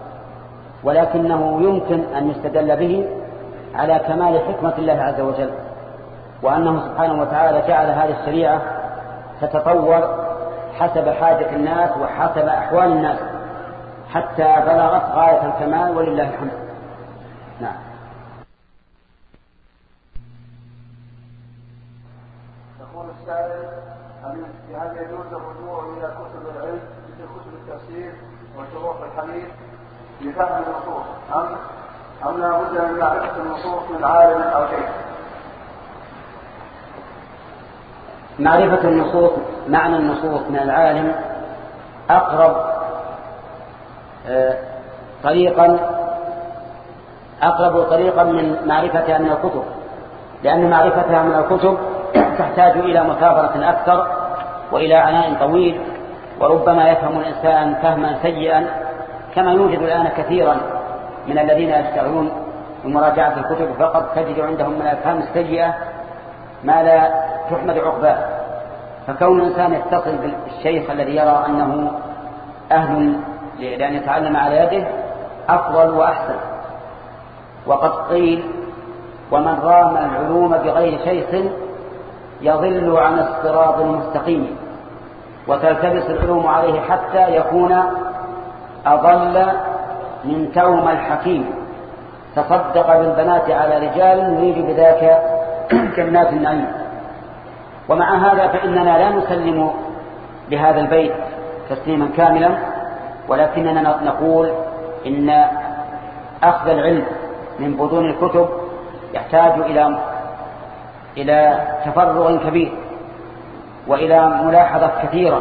ولكنه يمكن أن يستدل به على كمال حكمة الله عز وجل، وأنه سبحانه وتعالى جعل هذه الشريعة تتطور حسب حاجة الناس وحسب أحوال الناس حتى بلغت غاية الكمال، ولله الحمد. نعم. السائل هل يجوز الرجوع إلى كتب العلم مثل كتب التفسير وشروح الحديث لفهم النصوص أم أم لا بد من معرفة النصوص من عالم أو شيخ؟ معرفة النصوص معنى النصوص من العالم أقرب طريقا أقرب طريقا من معرفتها من الكتب، لأن معرفتها من الكتب تحتاج إلى مثابرة أكثر وإلى عناء طويل، وربما يفهم الإنسان فهما سيئا، كما يوجد الآن كثيرا من الذين يشتغلون بمراجعة الكتب فقط تجد عندهم من الأفهام السيئة ما لا تحمد عقباه. فكون الإنسان يتصل بالشيخ الذي يرى أنه أهل لأن يتعلم على يده أفضل وأحسن. وقد قيل: ومن رام العلوم بغير شيخ يضل عن الصراط المستقيم، وتلتبس العلوم عليه حتى يكون أضل من توم الحكيم، تصدق بالبنات على رجال يريد بذاك جنات النعيم. ومع هذا فإننا لا نسلم بهذا البيت تسليما كاملا، ولكننا نقول إن أخذ العلم من بطون الكتب يحتاج إلى إلى تفرغ كبير وإلى ملاحظة كثيرة،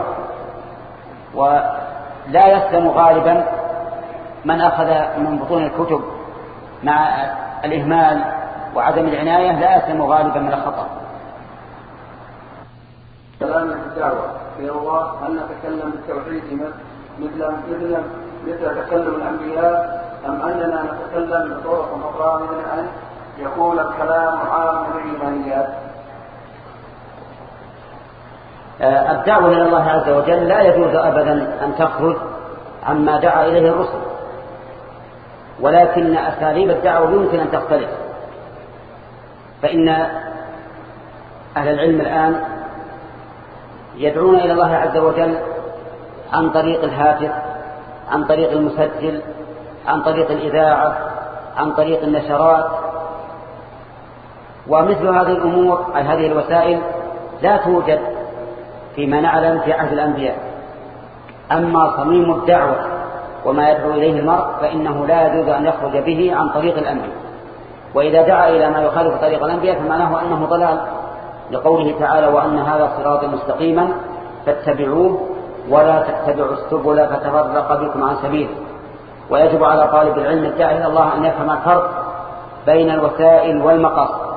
ولا يسلم غالبا من أخذ من بطون الكتب مع الإهمال وعدم العناية، لا يسلم غالبا من الخطأ. كلام الدعوة إلى الله هل نتكلم بالتوحيد مثل مثل مثل تكلم الأنبياء، أم أننا نتكلم بطرق أخرى من أن يكون الكلام عام للإيمانيات؟ الدعوة إلى الله عز وجل لا يجوز أبدا أن تخرج عما دعا إليه الرسل، ولكن أساليب الدعوة يمكن أن تختلف. فإن أهل العلم الآن يدعون إلى الله عز وجل عن طريق الهاتف، عن طريق المسجل، عن طريق الإذاعة، عن طريق النشرات، ومثل هذه الأمور أي هذه الوسائل لا توجد فيما نعلم في عهد الأنبياء. أما صميم الدعوة وما يدعو إليه المرء فإنه لا يجوز أن يخرج به عن طريق الأنبياء، وإذا دعا إلى ما يخالف طريق الأنبياء فمعناه أنه ضلال، لقوله تعالى: وأن هذا صراطي مستقيما فاتبعوه ولا تتبعوا السبل فتفرق بكم عن سبيله. ويجب على طالب العلم الداعي إلى الله أن يفهم الفرق بين الوسائل والمقاصد.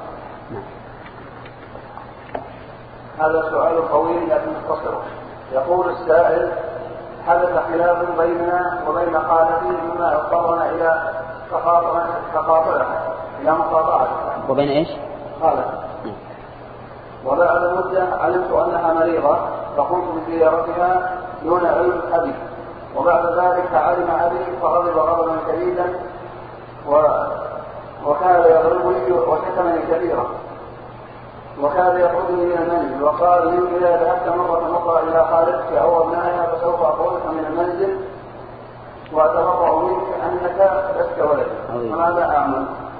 هذا سؤال طويل لكن مختصر. يقول السائل: حدث خلاف بيننا وبين خالتي مما اضطرنا إلى تقاطعها إلى مقاطعة. وبين إيش؟ خالتي. وبعد مدة علمت أنها مريضة فقمت بزيارتها دون علم أبي، وبعد ذلك علم أبي فغضب غضبا شديدا وكان يضربني وشتمني كثيرا وكان يطردني من المنزل وقال لي: إذا ذهبت مرة أخرى إلى خالتك أو أبنائها فسوف أخرجك من المنزل وأتبرأ منك أنك لست ولدي، فماذا أعمل؟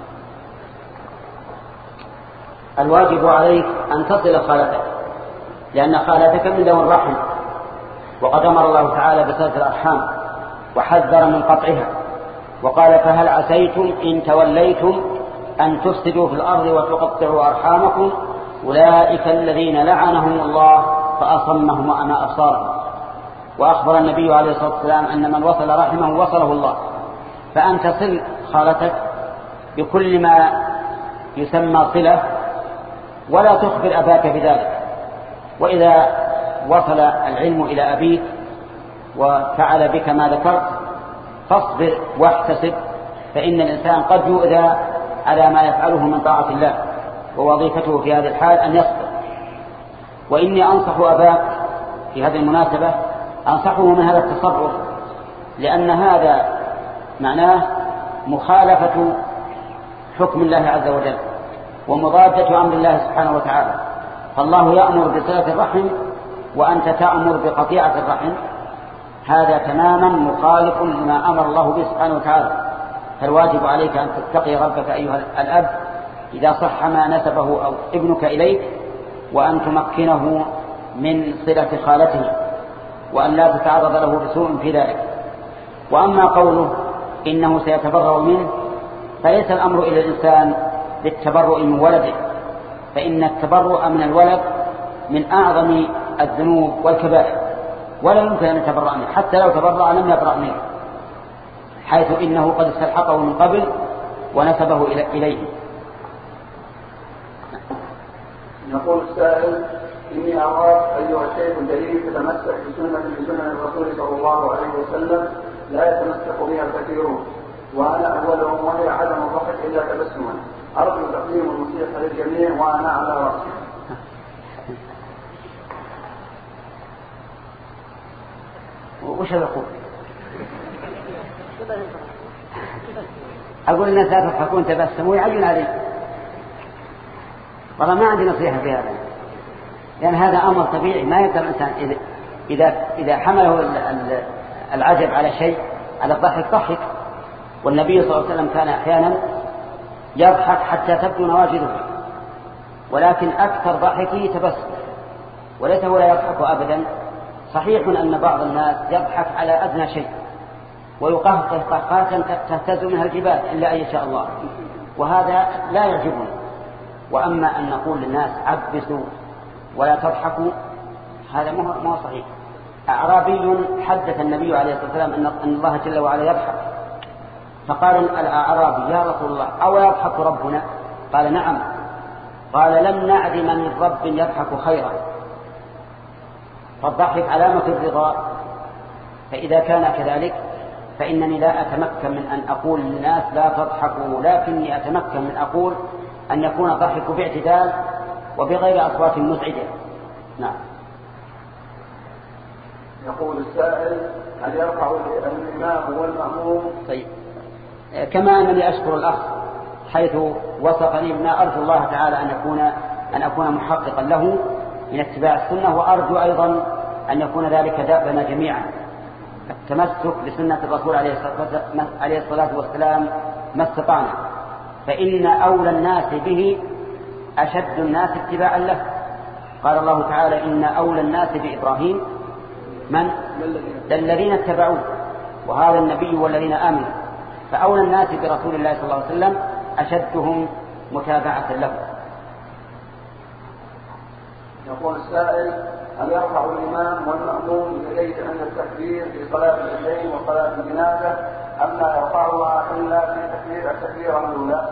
الواجب عليك أن تصل خالتك، لأن خالتك من ذوي الرحم، وقد أمر الله تعالى بصلة الأرحام وحذر من قطعها، وقال: فهل عسيتم إن توليتم أن تفسدوا في الأرض وتقطعوا أرحامكم أولئك الذين لعنهم الله فأصمهم وأعمى أبصارهم. وأخبر النبي عليه الصلاة والسلام أن من وصل رحمه وصله الله. فأن تصل خالتك بكل ما يسمى صلة، ولا تخبر أباك بذلك. وإذا وصل العلم إلى أبيك وفعل بك ما ذكرت فاصبر واحتسب، فإن الإنسان قد يؤذى على ما يفعله من طاعة الله، ووظيفته في هذه الحال أن يصبر. وإني أنصح أباك في هذه المناسبة، أنصحه من هذا التصرف، لأن هذا معناه مخالفة حكم الله عز وجل ومضادة أمر الله سبحانه وتعالى. فالله يأمر بصلة الرحم وأنت تأمر بقطيعة الرحم، هذا تماما مخالف لما أمر الله به سبحانه وتعالى. فالواجب عليك أن تتقي ربك أيها الأب إذا صح ما نسبه أو ابنك إليك، وأن تمكنه من صلة خالته وأن لا تتعرض له بسوء في ذلك. وأما قوله إنه سيتبرأ منه فليس الأمر إلى الإنسان بالتبرؤ من ولده، فإن التبرؤ من الولد من أعظم الذنوب والكبائر ولا يمكن أن يتبرأ منه، حتى لو تبرأ لم يبرأ منه، حيث إنه قد استلحقه من قبل ونسبه إليه. يقول السائل: إني أراك أيها الشيخ الجليل تتمسك بسنة بسنة الرسول صلى الله عليه وسلم لا يتمسك بها الكثيرون، وأنا أولهم، وهي عدم الضحك إلا تبسما، أرجو تقديم النصيحة للجميع وأنا على رأسي. وش أقول؟ أقول الناس لا تضحكون تبسموا يعجون عليه. والله ما عندي نصيحة في هذا، لأن هذا أمر طبيعي ما يقدر الإنسان إذا إذا حمله العجب على شيء على الضحك ضحك. والنبي صلى الله عليه وسلم كان أحيانا يضحك حتى تبدو نواجذه، ولكن أكثر ضحكه تبسم، وليس هو لا يضحك أبدا. صحيح أن بعض الناس يضحك على أدنى شيء ويقهقه قهقهة تهتز منها الجبال إلا أن يشاء الله، وهذا لا يعجبنا. وأما أن نقول للناس عبسوا ولا تضحكوا هذا ما هو صحيح. أعرابي حدث النبي عليه الصلاة والسلام أن الله جل وعلا يضحك، فقال الأعرابي: يا رسول الله أو يضحك ربنا؟ قال: نعم. قال: لم نعدم من رب يضحك خيرا. فالضحك علامة الرضا، فإذا كان كذلك فإنني لا أتمكن من أن أقول للناس لا تضحكوا، لكني أتمكن من أقول أن يكون الضحك باعتدال وبغير أصوات مزعجة. نعم. يقول السائل: هل يرفع الإمام والمأموم؟ طيب، كما أنني أشكر الأخ حيث وصفني بما أرجو الله تعالى أن يكون أن أكون محققا له من اتباع السنة، وأرجو أيضا أن يكون ذلك دأبنا جميعا، التمسك بسنة الرسول عليه الصلاة والسلام ما استطعنا، فإن أولى الناس به أشد الناس اتباعا له. قال الله تعالى: إن أولى الناس بإبراهيم من؟ الذين اتبعوه، وهذا النبي والذين آمنوا، فأولى الناس برسول الله صلى الله عليه وسلم أشدهم متابعة له. يقول السائل: هل يرفع الإمام والمأموم يديه عند التكبير في صلاة العيدين وصلاة الجنازة، أم لا يرفعها إلا في تكبير التكبير الأولى؟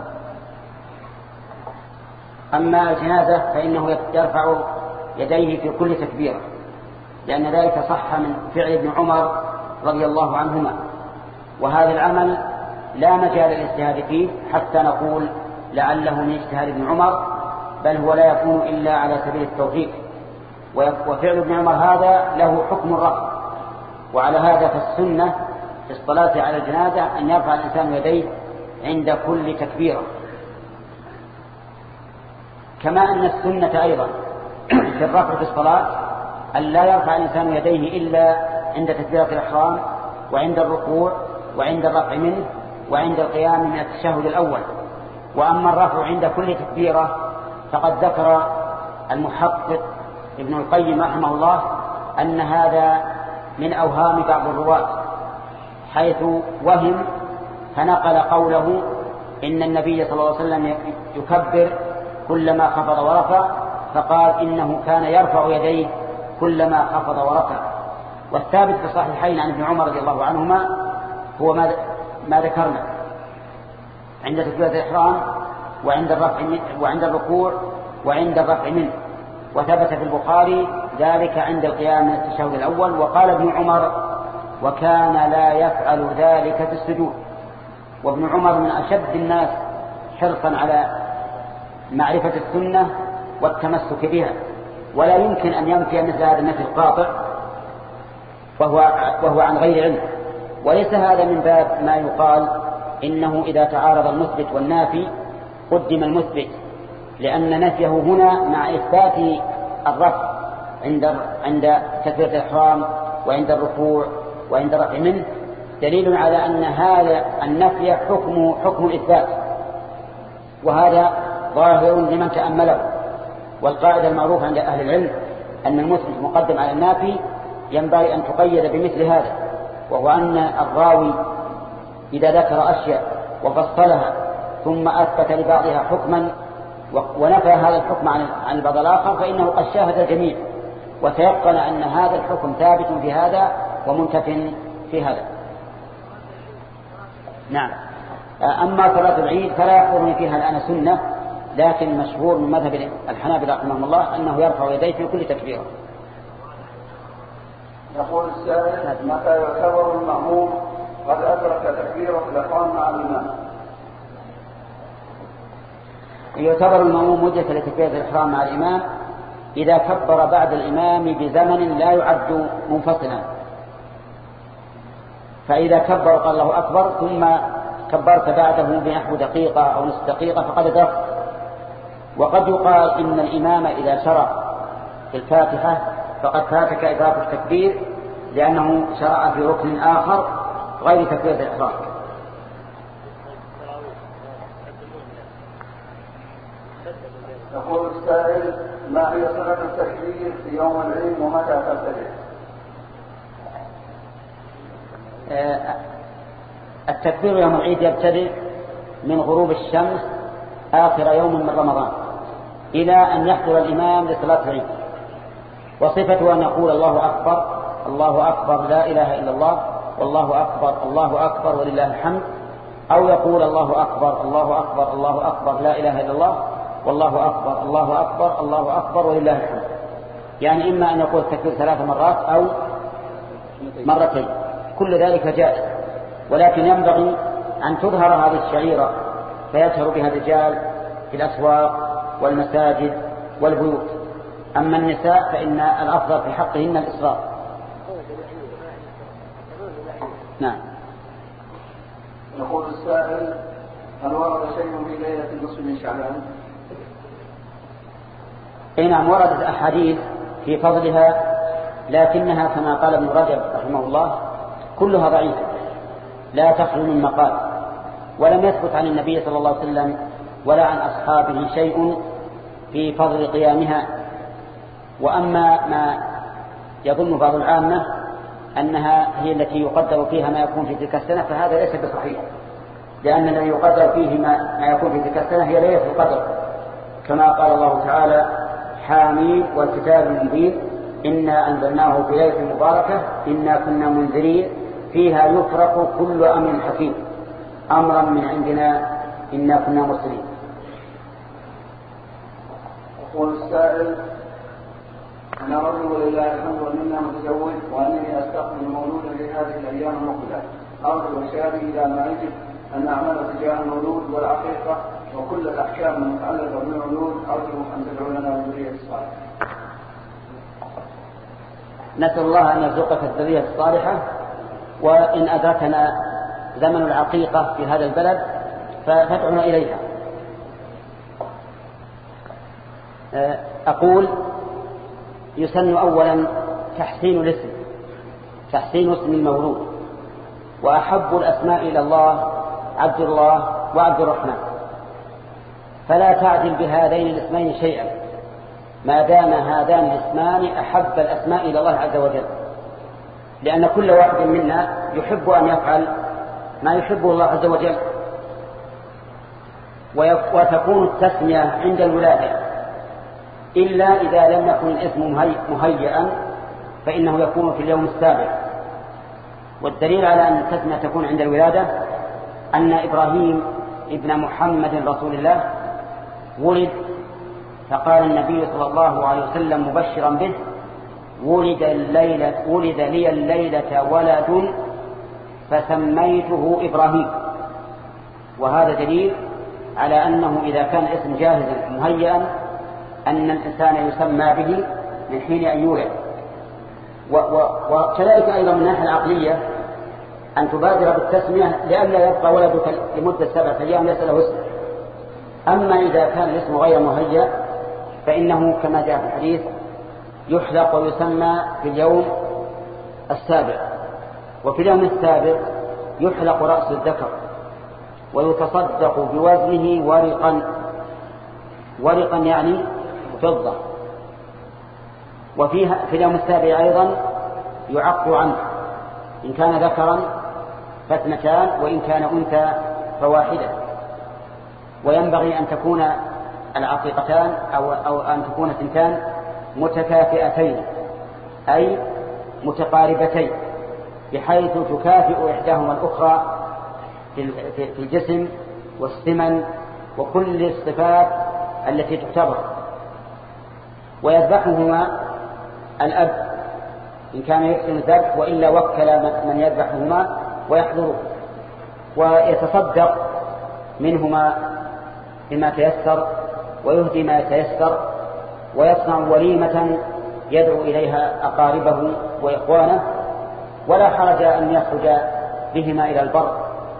أما الجنازة فإنه يرفع يديه في كل تكبير، لأن ذلك صح من فعل ابن عمر رضي الله عنهما، وهذا العمل لا مجال للاجتهاد فيه حتى نقول لعله من اجتهاد ابن عمر، بل هو لا يكون إلا على سبيل التوفيق. وفعل ابن عمر هذا له حكم الرفع، وعلى هذا فالسنة في الصلاة على الجنازة أن يرفع الإنسان يديه عند كل تكبيرة، كما أن السنة أيضا في الرفع في الصلاة أن لا يرفع الإنسان يديه إلا عند تكبيرة الإحرام وعند الركوع وعند الرفع منه وعند القيام من التشهد الأول. وأما الرفع عند كل تكبيرة فقد ذكر المحقق ابن القيم رحمه الله أن هذا من أوهام بعض الرواة، حيث وهم فنقل قوله إن النبي صلى الله عليه وسلم يكبر كلما خفض ورفع، فقال إنه كان يرفع يديه كلما خفض ورفع. والثابت في الصحيحين عن ابن عمر رضي الله عنهما هو ما ما ذكرنا عند تكبيرة الإحرام وعند الرفع وعند الركوع وعند الرفع منه، وثبت في البخاري ذلك عند القيام من التشهد الأول. وقال ابن عمر: وكان لا يفعل ذلك في السجود. وابن عمر من أشد الناس حرصا على معرفة السنة والتمسك بها، ولا يمكن أن ينفي مثل هذا النفي القاطع وهو, وهو عن غير علم. وليس هذا من باب ما يقال إنه إذا تعارض المثبت والنافي قدم المثبت، لأن نفيه هنا مع إثبات الرفع عند عند تكبيرة الإحرام وعند الركوع وعند الرفع منه دليل على أن هذا النفي حكم حكم الإثبات، وهذا ظاهر لمن تأمله. والقاعدة المعروفة عند أهل العلم أن المثبت مقدم على النافي ينبغي أن تقيد بمثل هذا، وهو أن الراوي إذا ذكر أشياء وفصلها ثم أثبت لبعضها حكما ونفى هذا الحكم عن البعض الآخر فإنه قد شاهد الجميع وتيقن أن هذا الحكم ثابت في هذا ومنتف في هذا. نعم. أما صلاة العيد فلا يحضرني فيها الآن سنة، لكن مشهور من مذهب الحنابلة رحمهم الله أنه يرفع يديه في كل تكبيرة. يقول السائل: متى يعتبر المأموم قد أدرك تكبيرة الإحرام مع الإمام؟ يعتبر المأموم مدة لتكبيرة الإحرام مع الإمام إذا كبر بعد الإمام بزمن لا يعد منفصلا، فإذا كبر قال الله أكبر ثم كبرت بعده بنحو دقيقة أو نصف دقيقة فقد أدركت. وقد يقال إن الإمام إذا شرع في الفاتحة فقد فاتك إضافة التكبير لأنه شرع في ركن آخر غير تكبيرة الإحرام. يقول السائل: ما هي صلاة التكبير في يوم العيد ومتى تبتدئ؟ التكبير يوم العيد يبتدئ من غروب الشمس آخر يوم من رمضان إلى أن يحضر الإمام لصلاة العيد، وصفته أن يقول الله أكبر الله أكبر لا إله إلا الله والله أكبر الله أكبر ولله الحمد، أو يقول الله أكبر الله أكبر الله أكبر لا إله إلا الله والله أكبر الله أكبر الله أكبر ولله الحمد. يعني إما أن يقول التكبير ثلاث مرات أو مرتين، كل ذلك جائز، ولكن ينبغي أن تظهر هذه الشعيرة فيشهر بها الرجال في الأسواق والمساجد والبيوت. أما النساء فإن الأفضل في حقهن الإصرار. نعم. يقول السائل: هل ورد شيء في ليلة النصف من شعبان؟ أي نعم، وردت أحاديث في فضلها، لكنها كما قال ابن رجب رحمه الله كلها ضعيفة لا تخلو من مقال، ولم يثبت عن النبي صلى الله عليه وسلم ولا عن أصحابه شيء في فضل قيامها. وأما ما يظن بعض العامة أنها هي التي يقدر فيها ما يكون في تلك السنة فهذا ليس بصحيح، لأن الذي يقدر فيه ما, ما يكون في تلك السنة هي ليلة القدر، كما قال الله تعالى: حامين والكتاب المبين إنا أنزلناه في ليلة مباركة إنا كنا منذرين فيها يفرق كل أمر حكيم أمرا من عندنا إنا كنا مرسلين. يقول السائل: أنا رجل ولله الحمد ومنا متزوج وأنني أستقبل مولودا لهذه الأيام المقبلة، أرجو إرشادي إلى ما يجب أن أعمل تجاه المولود والعقيقة وكل الأحكام المتعلقة بالمولود، أرجو أن تدعو لنا بالذرية الصالحة. نسأل الله أن يرزقك الذرية الصالحة، وإن أدركنا زمن العقيقة في هذا البلد فادعنا إليها. أقول: يسن أولا تحسين الاسم، تحسين اسم المولود، وأحب الأسماء إلى الله عبد الله وعبد الرحمن، فلا تعدل بهذين الاسمين شيئا ما دام هذان الاسمان أحب الأسماء إلى الله عز وجل، لأن كل واحد منا يحب أن يفعل ما يحبه الله عز وجل. وتكون التسمية عند الولادة إلا إذا لم يكن الاسم مهيئا فإنه يكون في اليوم السابع. والدليل على أن التسمية تكون عند الولادة أن إبراهيم ابن محمد رسول الله ولد، فقال النبي صلى الله عليه وسلم مبشرا به: ولد الليلة ولد لي الليلة ولد فسميته إبراهيم. وهذا دليل على أنه إذا كان الاسم جاهزا مهيئا أن الإنسان يسمى به من حين أن يولد. وكذلك أيضا من الناحية العقلية أن تبادر بالتسمية لئلا يبقى ولدك لمدة سبعة أيام ليس له اسم. أما إذا كان الاسم غير مهيأ فإنه كما جاء في الحديث يحلق ويسمى في اليوم السابع. وفي اليوم السابع يحلق رأس الذكر ويتصدق بوزنه ورقا. ورقا يعني فضة. وفيها في اليوم السابع أيضا يعق عنه، إن كان ذكرا فاثنتان وإن كان أنثى فواحدة. وينبغي أن تكون العقيقتان أو, أو أن تكون اثنتان متكافئتين أي متقاربتين، بحيث تكافئ إحداهما الأخرى في الجسم والسمن وكل الصفات التي تعتبر. ويذبحهما الأب إن كان يحسن الذبح، وإلا وكل من يذبحهما ويحضره، ويتصدق منهما بما تيسر ويهدي ما يتيسر، ويصنع وليمة يدعو إليها أقاربه وإخوانه، ولا حرج أن يخرج بهما إلى البر،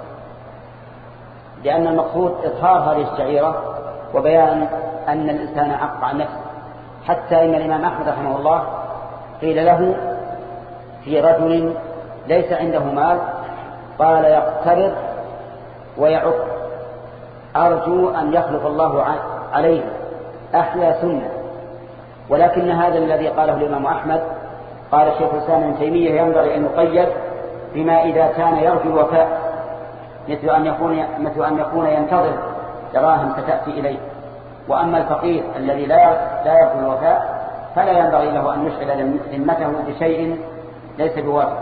لأن المقصود إظهار هذه الشعيرة وبيان أن الإنسان عق عن نفسه. حتى إن الإمام أحمد رحمه الله قيل له في رجل ليس عنده مال قال يقترض ويعق، أرجو أن يخلف الله عليه أحيا سنة. ولكن هذا الذي قاله الإمام أحمد قال الشيخ الإسلام ابن تيمية ينبغي أن يقيد بما إذا كان يرجو الوفاء، مثل أن يكون مثل أن يكون ينتظر دراهم ستأتي إليه. وأما الفقير الذي لا لا يرجو الوفاء فلا ينبغي له أن يشغل ذمته بشيء ليس بواجب.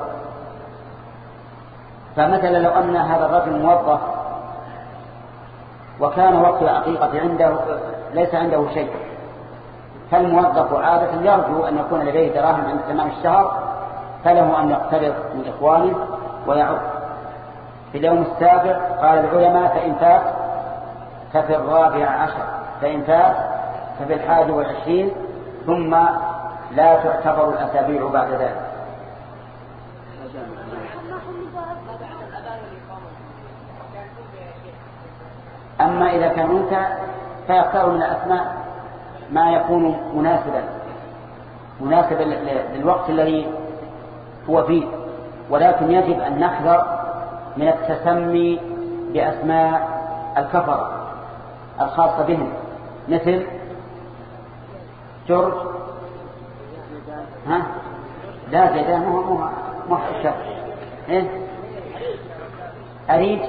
فمثلا لو أن هذا الرجل موظف وكان وقت العقيقة عنده ليس عنده شيء، فالموظف عادة يرجو أن يكون لديه دراهم عند تمام الشهر، فله أن يقترض من إخوانه ويعق. في اليوم السابع قال العلماء فإن فات ففي الرابع عشر، فإن فات ففي الحادي والعشرين، ثم لا تعتبر الأسابيع بعد ذلك. أما إذا كان أنثى فيختار من الأسماء ما يكون مناسبا مناسبا للوقت الذي هو فيه، ولكن يجب أن نحذر من التسمي بأسماء الكفرة الخاصة بهم، مثل جورج، ها لا زيدان مو مو مو حشر، إيه أريد،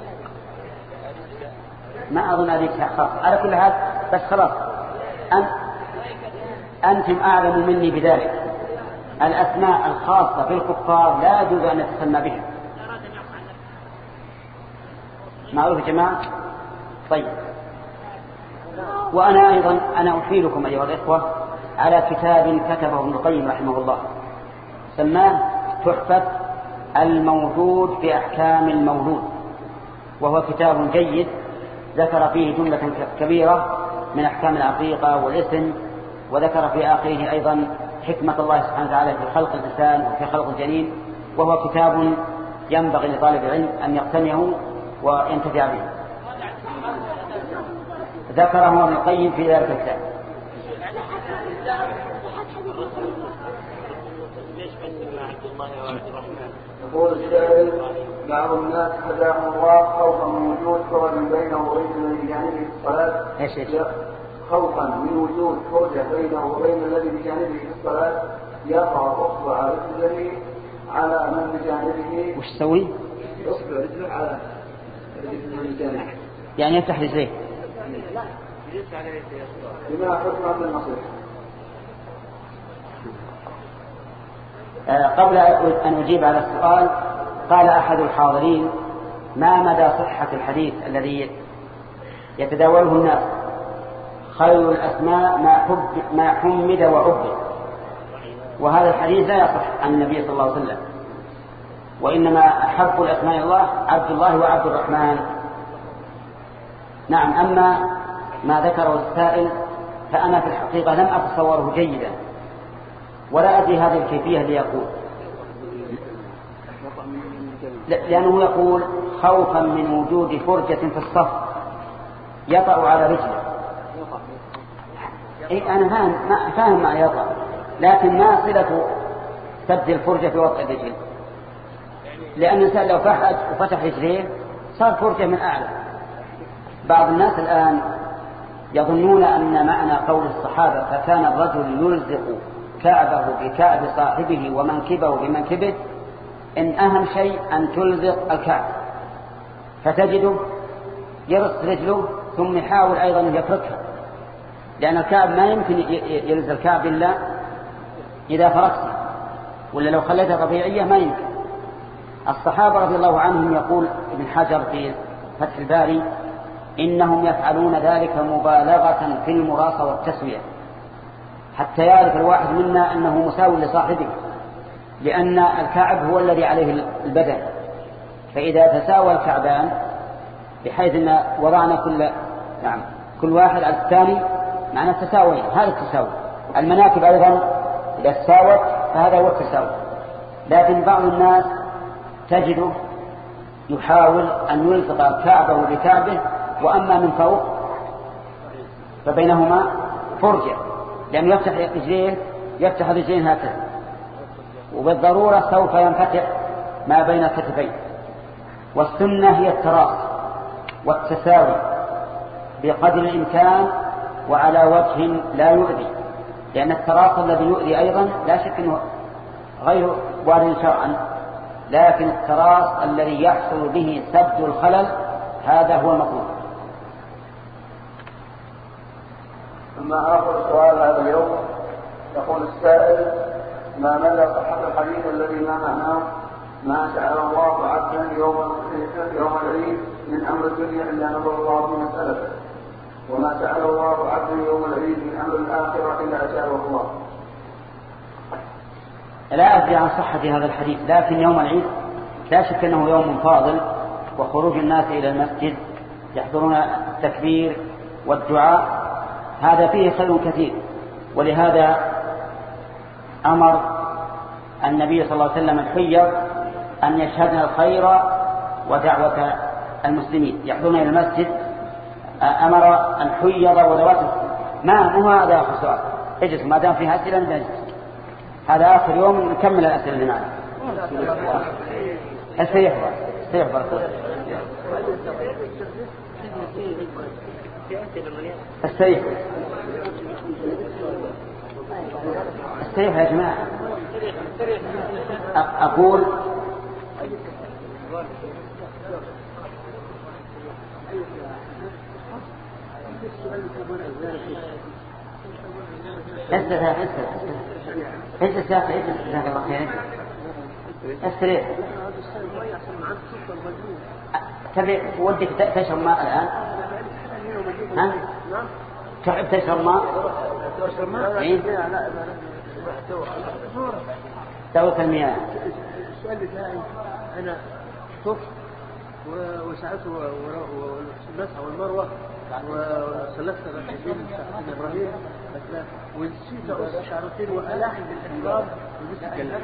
ما أظن أريد خاص. على كل حال بس خلاص أن أنتم أعلم مني بذلك. الأسماء الخاصة بالكفار لا يجوز أن نتسمى بها. معروف يا جماعة؟ طيب. وأنا أيضا أنا أحيلكم أيها الإخوة على كتاب كتبه ابن القيم رحمه الله سماه تحفة الموجود في أحكام المولود، وهو كتاب جيد ذكر فيه جملة كبيرة من أحكام العقيقة والاسم، وذكر في آخره أيضا حكمة الله سبحانه وتعالى في خلق الإنسان وفي خلق الجنين، وهو كتاب ينبغي لطالب العلم أن يقتنيه وينتفع به. ذكره ابن القيم في ذلك الكتاب. يقول الشاعر بعض الناس هداهم الله خوفا من وجود فرج بينه وبين الذي بجانبه في الصلاة، خوفا من وجود فرجة بينه وبين الذي بجانبه في الصلاة يقع أصبع رجله على من بجانبه. وش تسوي؟ أصبع رجله على رجله بجانبه، يعني يفتح رجليه بما حكم من النصيحة. قبل أن أجيب على السؤال قال أحد الحاضرين ما مدى صحة الحديث الذي يتداوله الناس خير الأسماء ما حب ما حمد وعبد؟ وهذا الحديث لا يصح عن النبي صلى الله عليه وسلم، وإنما أحب الأسماء الله عبد الله وعبد الرحمن. نعم. أما ما ذكره السائل فأنا في الحقيقة لم أتصوره جيدا ولا أدري هذه الكيفية ليقول، لأنه يقول خوفا من وجود فرجة في الصف يطأ على رجله. إيه أنا فاهم ما فاهم ما يطأ، لكن ما صلة سد الفرجة في وطأ الرجل، لأن الإنسان لو فحج وفتح رجليه صار فرجة من أعلى. بعض الناس الآن يظنون أن معنى قول الصحابة فكان الرجل يلزق كعبه بكعب صاحبه ومنكبه بمنكبه إن أهم شيء أن تلزق الكعب، فتجده يرص رجله ثم يحاول أيضا أن يفركها، لأن الكعب ما يمكن يلزق الكعب إلا إذا فركته، ولا لو خليتها طبيعية ما يمكن. الصحابة رضي الله عنهم يقول ابن حجر في فتح الباري إنهم يفعلون ذلك مبالغة في المراصة والتسوية، حتى يعرف الواحد منا أنه مساوي لصاحبه، لأن الكعب هو الذي عليه البدن، فإذا تساوى الكعبان بحيث أن وضعنا كل نعم كل واحد على الثاني معنى التساوي، هذا التساوي. المناكب أيضا إذا تساوت فهذا هو التساوي. لكن بعض الناس تجده يحاول أن يلصق كعبه بكعبه، وأما من فوق فبينهما فرجة، لأنه يفتح رجليه يفتح رجلين هكذا، وبالضرورة سوف ينفتح ما بين الكتفين. والسنة هي التراص والتساوي بقدر الإمكان وعلى وجه لا يؤذي، لأن التراص الذي يؤذي أيضا لا شك أنه غير وارد شرعا، لكن التراص الذي يحصل به سد الخلل هذا هو المطلوب. أما آخر سؤال هذا اليوم يقول السائل: ما مدى صحة الحديث الذي ما معناه ما سأل الله عبدا يوم يوم العيد من أمر الدنيا إلا نظر الله في مسألته، وما سأل الله عبدا يوم العيد من أمر الآخرة إلا أجابه الله؟ لا أدري عن صحة هذا الحديث، لكن يوم العيد لا شك أنه يوم فاضل، وخروج الناس إلى المسجد يحضرون التكبير والدعاء هذا فيه خير كثير، ولهذا أمر النبي صلى الله عليه وسلم الحيض أن يشهدن الخير ودعوة المسلمين يحضرون إلى المسجد. أمر الحيض وذوات ما مو هذا آخر سؤال، اجلس ما دام فيها أسئلة نجلس، هذا آخر يوم نكمل الأسئلة اللي معنا. السيحضر السيحضر السيح السيح يا جماعة. أقول استريح استريح استريح جزاك الله خير. استريح تبي ودك تشرب ماء الآن؟ ها؟ تحب تشرب ماء؟ إيه؟ توك المياه. السؤال بتاعي أنا طفت وسعيت والمسعى والمروة وسلفت ركعتين من إبراهيم ونسيت أقص شعرتين وألاحم بالإحرام ولبست الجلابية.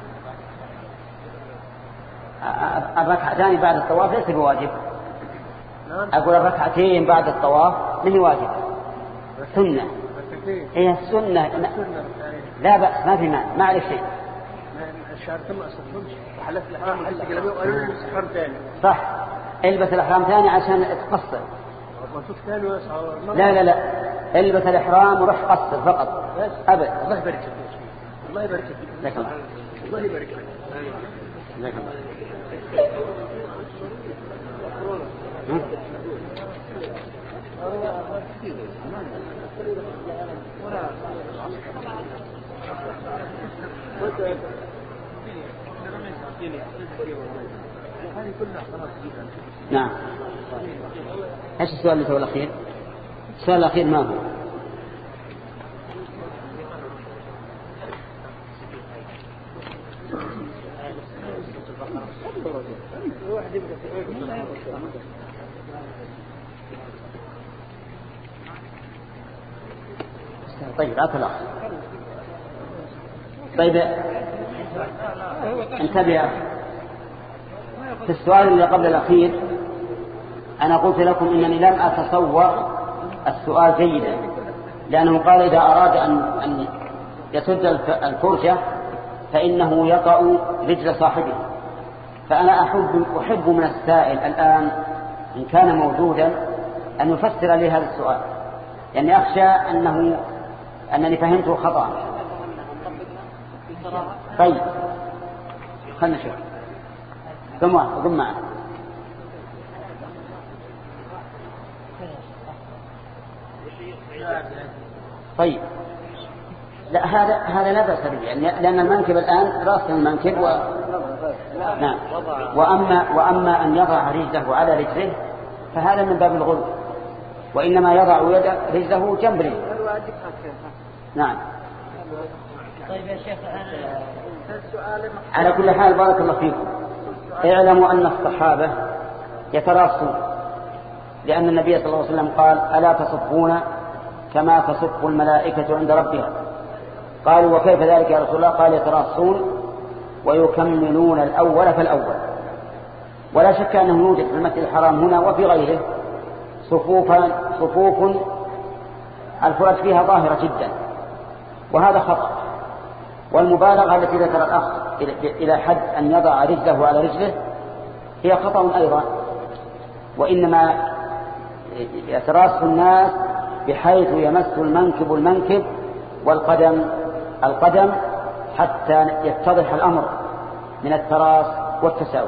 الركعتان بعد الطواف ليس بواجب. أقول الركعتين بعد الطواف من واجب، سنة. هي السنة لا بأس، ما في مانع، ما عليك شيء. الشعرتين ما أصلهمش وحلفت الإحرام ولبست الجلابية وقالوا لي البس إحرام ثاني. صح، البس الإحرام ثاني عشان تقصر. لا لا لا، البس الإحرام وروح قصر فقط أبد. الله يبارك فيك. الله يبارك فيك. الله يبارك فيك. جزاك الله. نعم. ايش السؤال اللي هو الأخير؟ السؤال الأخير ما هو؟ طيب لا تلاحظ. طيب انتبه في السؤال اللي قبل الأخير. أنا قلت لكم إنني لم أتصور السؤال جيدا، لأنه قال إذا أراد أن, أن يسد الفرجة فإنه يطأ رجل صاحبه. فأنا أحب, أحب من السائل الآن إن كان موجودا أن يفسر لي هذا السؤال، لأني أخشى أنه أنني فهمته خطأ. طيب خلنا نشوف ثم ثم معه. طيب لا هذا هذا لا بأس به يعني لأن المنكب الآن رأس المنكب و... نعم. وأما وأما أن يضع رجله على رجله فهذا من باب الغلو، وإنما يضع يد رجله جنب رجله. نعم. طيب يا شيخ على كل حال بارك الله فيكم، اعلموا أن الصحابة يتراصون، لأن النبي صلى الله عليه وسلم قال ألا تصفون كما تصف الملائكة عند ربها؟ قالوا وكيف ذلك يا رسول الله؟ قال يتراصون ويكملون الأول فالأول. ولا شك أنه يوجد في المسجد الحرام هنا وفي غيره صفوفا صفوف الفرج فيها ظاهرة جدا، وهذا خطأ. والمبالغة التي ذكر الأخ إلى حد أن يضع رجله على رجله هي خطأ أيضا، وإنما يتراص الناس بحيث يمس المنكب المنكب والقدم القدم حتى يتضح الأمر من التراص والتساوي.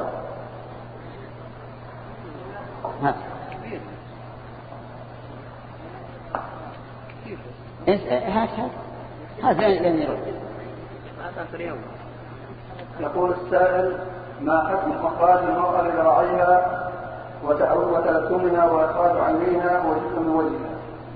هذا هذا لن يرد. يقول السائل ما حكم إخراج المرأة لذراعيها وتلثمها وإخراج عينيها وجزء من وجهها؟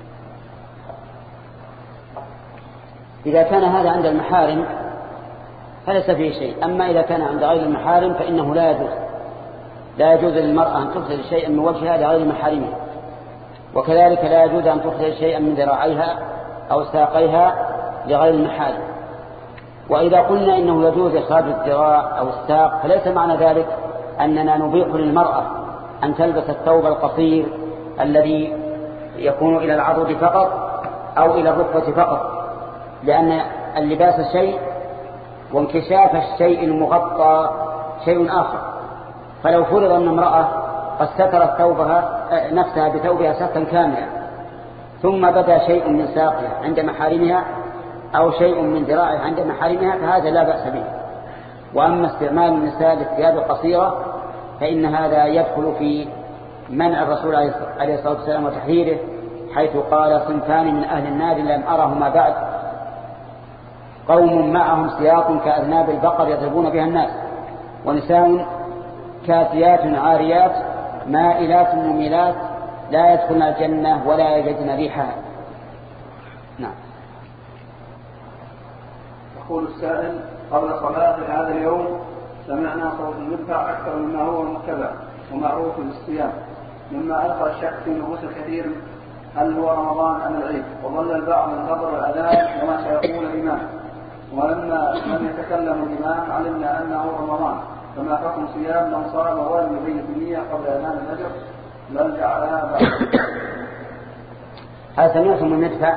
إذا كان هذا عند المحارم فليس فيه شيء، أما إذا كان عند غير المحارم فإنه لا يجوز لا يجوز للمرأة أن تخرج شيئا من وجهها لغير محارمها، وكذلك لا يجوز أن تخرج شيئا من ذراعيها أو ساقيها لغير المحارم. وإذا قلنا إنه يجوز إخراج الذراع أو الساق فليس معنى ذلك أننا نبيح للمرأة أن تلبس الثوب القصير الذي يكون إلى العضد فقط أو إلى الركبة فقط، لأن اللباس شيء وانكشاف الشيء المغطى شيء آخر. فلو فرض أن امرأة قد سترت ثوبها نفسها بثوبها سترا كاملا ثم بدا شيء من ساقها عند محارمها أو شيء من ذراعها عند محارمها فهذا لا بأس به. وأما استعمال النساء للثياب القصيرة فإن هذا يدخل في منع الرسول عليه الصلاة والسلام وتحذيره، حيث قال صنفان من أهل النار لم أرهما بعد، قوم معهم سياط كأذناب البقر يضربون بها الناس، ونساء كاسيات عاريات مائلات مميلات لا يدخلن الجنة ولا يجدن ريحها. نعم. يقول السائل قبل صلاة هذا اليوم سمعنا صوت المدفع أكثر مما هو متبع ومعروف بالصيام، مما ألقى الشك في نفوس الكثير هل هو رمضان أم العيد، وظل البعض ينتظر الأذان وما سيقول الإمام، ولما لم يتكلم الإمام علمنا أنه رمضان، فما حكم صيام من صام ولم يبيت النية قبل أذان الفجر بل جعلها بعد؟ هل سمعتم من المدفع؟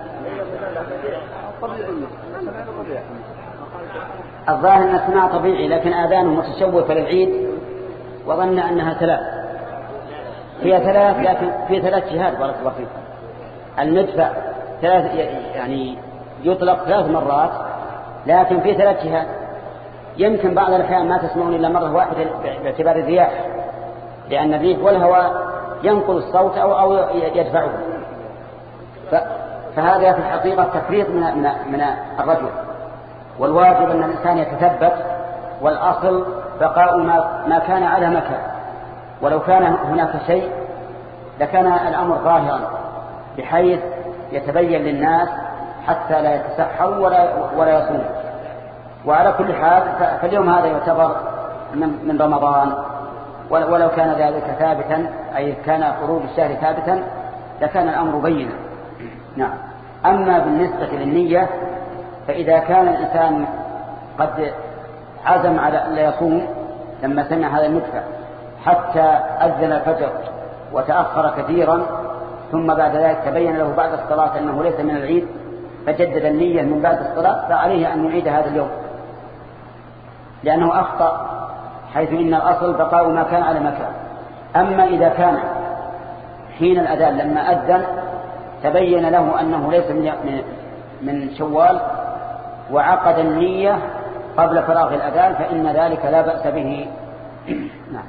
الظاهر أن سماع طبيعي، لكن آذانه متشوفة للعيد وظن أنها ثلاث. هي ثلاث لكن في ثلاث جهات بارك الله فيكم. المدفع ثلاث يعني يطلق ثلاث مرات لكن في ثلاث جهات. يمكن بعض الأحيان ما تسمعون إلا مرة واحدة باعتبار الرياح، لأن الريح والهواء ينقل الصوت أو أو يدفعه، فهذا في الحقيقة تفريط من من من الرجل، والواجب أن الإنسان يتثبت، والأصل بقاء ما ما كان على مكان. ولو كان هناك شيء لكان الأمر ظاهرا بحيث يتبين للناس حتى لا يتسحروا ولا ولا يصوموا. وعلى كل حال فاليوم هذا يعتبر من رمضان، ولو كان ذلك ثابتا أي كان خروج الشهر ثابتا لكان الأمر بينا. نعم. أما بالنسبة للنية فإذا كان الإنسان قد عزم على أن لا يصوم لما سمع هذا المدفع حتى أذن الفجر وتأخر كثيرا، ثم بعد ذلك تبين له بعد الصلاة أنه ليس من العيد فجدد النية من بعد الصلاة، فعليه أن يعيد هذا اليوم لأنه أخطأ، حيث إن الأصل بقاء ما كان على مكان. أما إذا كان حين الأذان لما أذن تبين له أنه ليس من شوال وعقد النية قبل فراغ الأذان فإن ذلك لا بأس به. نعم.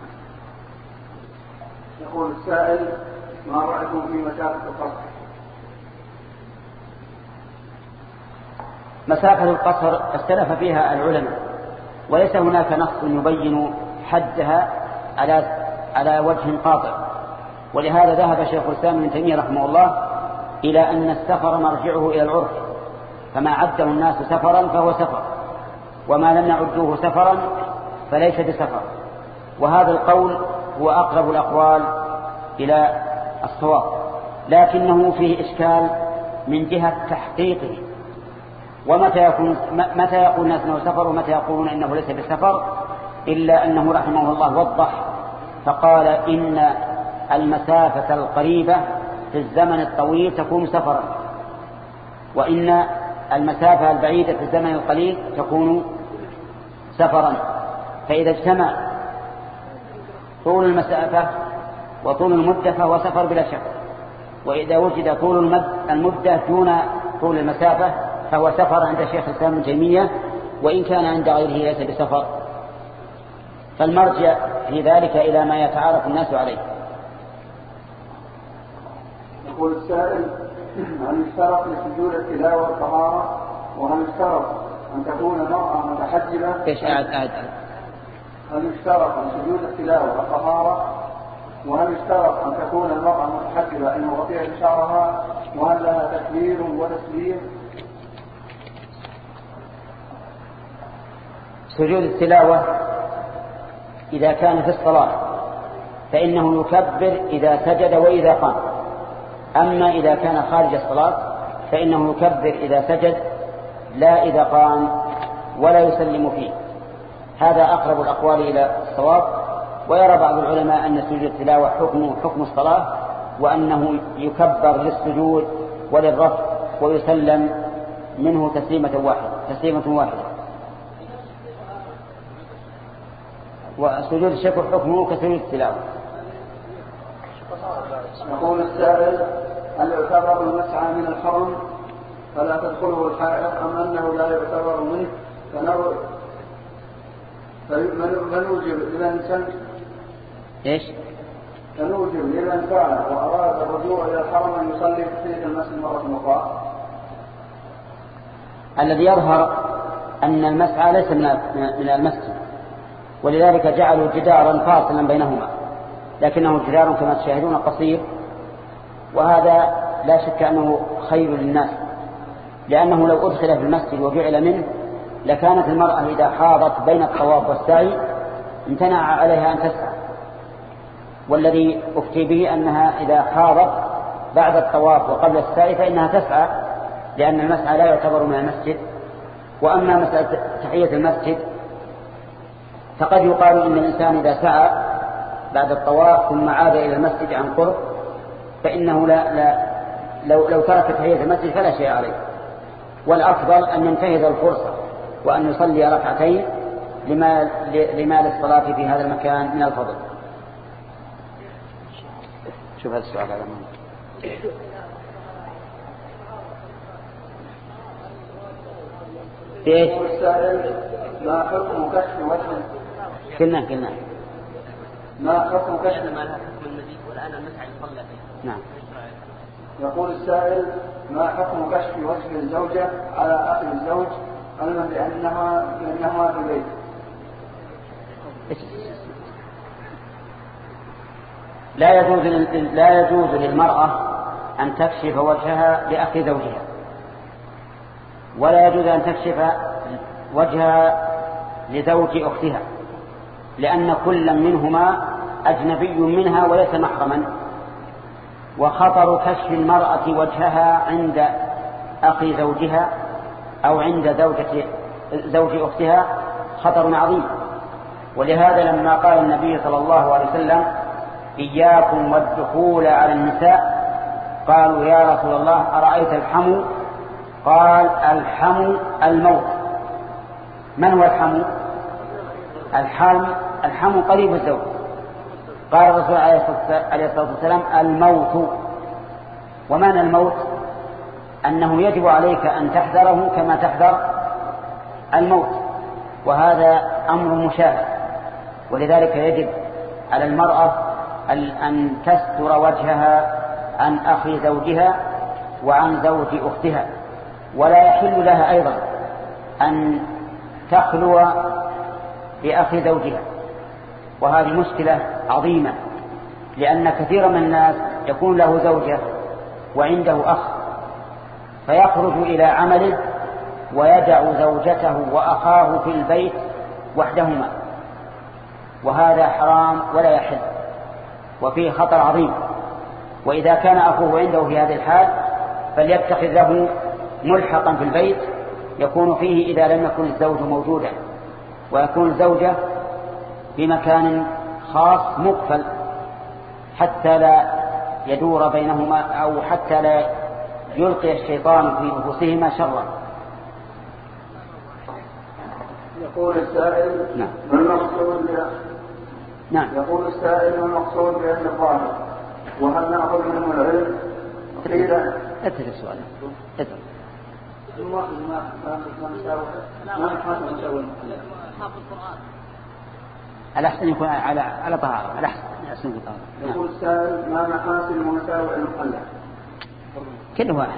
يقول السائل: ما رأيكم في مسافة القصر؟ مسافة القصر اختلف فيها العلماء، وليس هناك نص يبين حدها على على وجه قاطع، ولهذا ذهب شيخ الإسلام ابن تيمية رحمه الله إلى أن السفر مرجعه إلى العرف، فما عده الناس سفرا فهو سفر، وما لم يعدوه سفرا فليس بسفر. وهذا القول هو أقرب الأقوال إلى الصواب، لكنه فيه إشكال من جهة تحقيقه، ومتى يكون متى يقول الناس أنه سفر ومتى يقولون إنه ليس بسفر، إلا أنه رحمه الله وضح فقال إن المسافة القريبة في الزمن الطويل تكون سفرا، وإن المسافة البعيدة في الزمن القليل تكون سفرا. فإذا اجتمع طول المسافة وطول المدة فهو سفر بلا شك، وإذا وجد طول المدة دون طول المسافة فهو سفر عند شيخ الإسلام ابن تيمية، وإن كان عند غيره ليس بسفر. فالمرجع في ذلك إلى ما يتعارف الناس عليه. يقول السائل: هل اشترط لسجود التلاوة الطهارة؟ وهل اشترط أن تكون المرأة متحجبة؟ ايش أعد أعد هل اشترط لسجود التلاوة الطهارة؟ وهل اشترط أن تكون المرأة متحجبة أن يغطيها بشعرها؟ وهل لها تكبير وتسليم؟ سجود التلاوة إذا كان في الصلاة فإنه يكبر إذا سجد وإذا قام، أما إذا كان خارج الصلاة فإنه يكبر إذا سجد لا إذا قام، ولا يسلم فيه. هذا أقرب الأقوال إلى الصواب. ويرى بعض العلماء أن سجود التلاوة حكم حكم الصلاة، وأنه يكبر للسجود وللرفع ويسلم منه تسليمة واحدة تسليمة واحدة وسجود الشكر حكمه كسجود التلاوة. يقول السائل: هل يعتبر المسعى من الحرم فلا تدخله الحائط، أم أنه لا يعتبر منه فنوجب لمن سن ايش؟ فنوجب لمن فعل وأراد الرجوع إلى الحرم أن يصلي في تلك المسجد مرة أخرى؟ الذي يظهر أن المسعى ليس من المسجد، ولذلك جعلوا جدارا فاصلا بينهما، لكنه جدار كما تشاهدون قصير، وهذا لا شك أنه خير للناس، لأنه لو أدخل في المسجد وجعل منه لكانت المرأة إذا حاضت بين الطواف والسعي امتنع عليها أن تسعى، والذي أفتي به أنها إذا حاضت بعد الطواف وقبل السعي فإنها تسعى، لأن المسعى لا يعتبر من المسجد. وأما مسألة تحية المسجد فقد يقال إن الإنسان إذا سعى بعد الطواف ثم عاد إلى المسجد عن قرب فإنه لا لا لو, لو ترك تحية المسجد فلا شيء عليه، والأفضل أن ينتهز الفرصة وأن يصلي ركعتين لما, لما للصلاة في هذا المكان من الفضل. شوف هذا السؤال هذا ايش؟ ما حكم كشف وجه؟ كلنا كلنا ما حكم كشف ما لها حكم المزيد والآن المسعى يصلى فيه. نعم. يقول السائل: ما حكم كشف وجه الزوجة على أخي الزوج علما بأنها بأنها في البيت؟ لا يجوز لا يجوز للمرأة أن تكشف وجهها لأخي زوجها، ولا يجوز أن تكشف وجهها لزوج أختها، لأن كل منهما أجنبي منها وليس محرما. وخطر كشف المرأة وجهها عند أخي زوجها أو عند زوجة زوج أختها خطر عظيم. ولهذا لما قال النبي صلى الله عليه وسلم: إياكم والدخول على النساء، قالوا: يا رسول الله أرأيت الحمو؟ قال: الحمو الموت. من هو الحمو؟ الحمو الحمو قريب الزوج. قال الرسول عليه الصلاة والسلام: الموت. ومعنى الموت أنه يجب عليك أن تحذره كما تحذر الموت، وهذا أمر مشاهد. ولذلك يجب على المرأة أن تستر وجهها عن أخي زوجها وعن زوج أختها، ولا يحل لها أيضا أن تخلو بأخي زوجها، وهذه مشكلة عظيمة، لأن كثير من الناس يكون له زوجة وعنده أخ فيخرج إلى عمله ويدع زوجته وأخاه في البيت وحدهما، وهذا حرام ولا يحل وفيه خطر عظيم. وإذا كان أخوه عنده في هذه الحال فليتخذ له ملحقا في البيت يكون فيه إذا لم يكن الزوج موجودا، ويكون الزوجة في مكان خاص مقفل حتى لا يدور بينهما أو حتى لا يلقي الشيطان في نفوسهما شرا. يقول السائل نعم. ما المقصود نعم. يقول السائل ما المقصود بأن الظاهر وهل نأخذ منه العلم؟ قيل اترك السؤال اترك الواحد ما ما مساوي ما يحاسب مساوي حافظ القرآن الأحسن يكون على على طهارة. الأحسن الأحسن يكون طهارة. يقول السائل ما محاسن ومساوئ المخلع؟ كل واحد.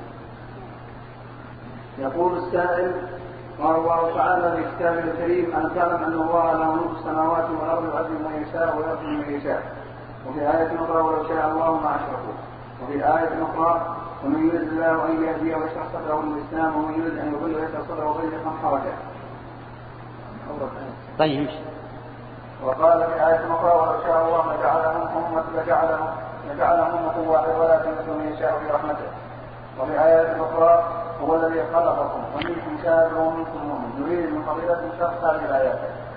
يقول السائل قال الله تعالى في كتابه الكريم أن تعلم أن الله له ملك السماوات والأرض يعذب من يشاء ويغفر من يشاء، وفي آية أخرى ولو شاء الله ما أشركوا، وفي آية أخرى ومن يريد الله أن يهديه ويشرح صدره للإسلام ومن يريد أن يضل ويشرح صدره ضيقا حرجا. طيب. وقال في آية أخرى ولو شاء الله لجعلهم أمة لجعلهم لجعلهم أمة واحدة ولا يكن من يشاء برحمته. وفي آية أخرى هو الذي خلقكم ومنكم كافر ومنكم مؤمن يريد من فضيلة شرح هذه الآيات.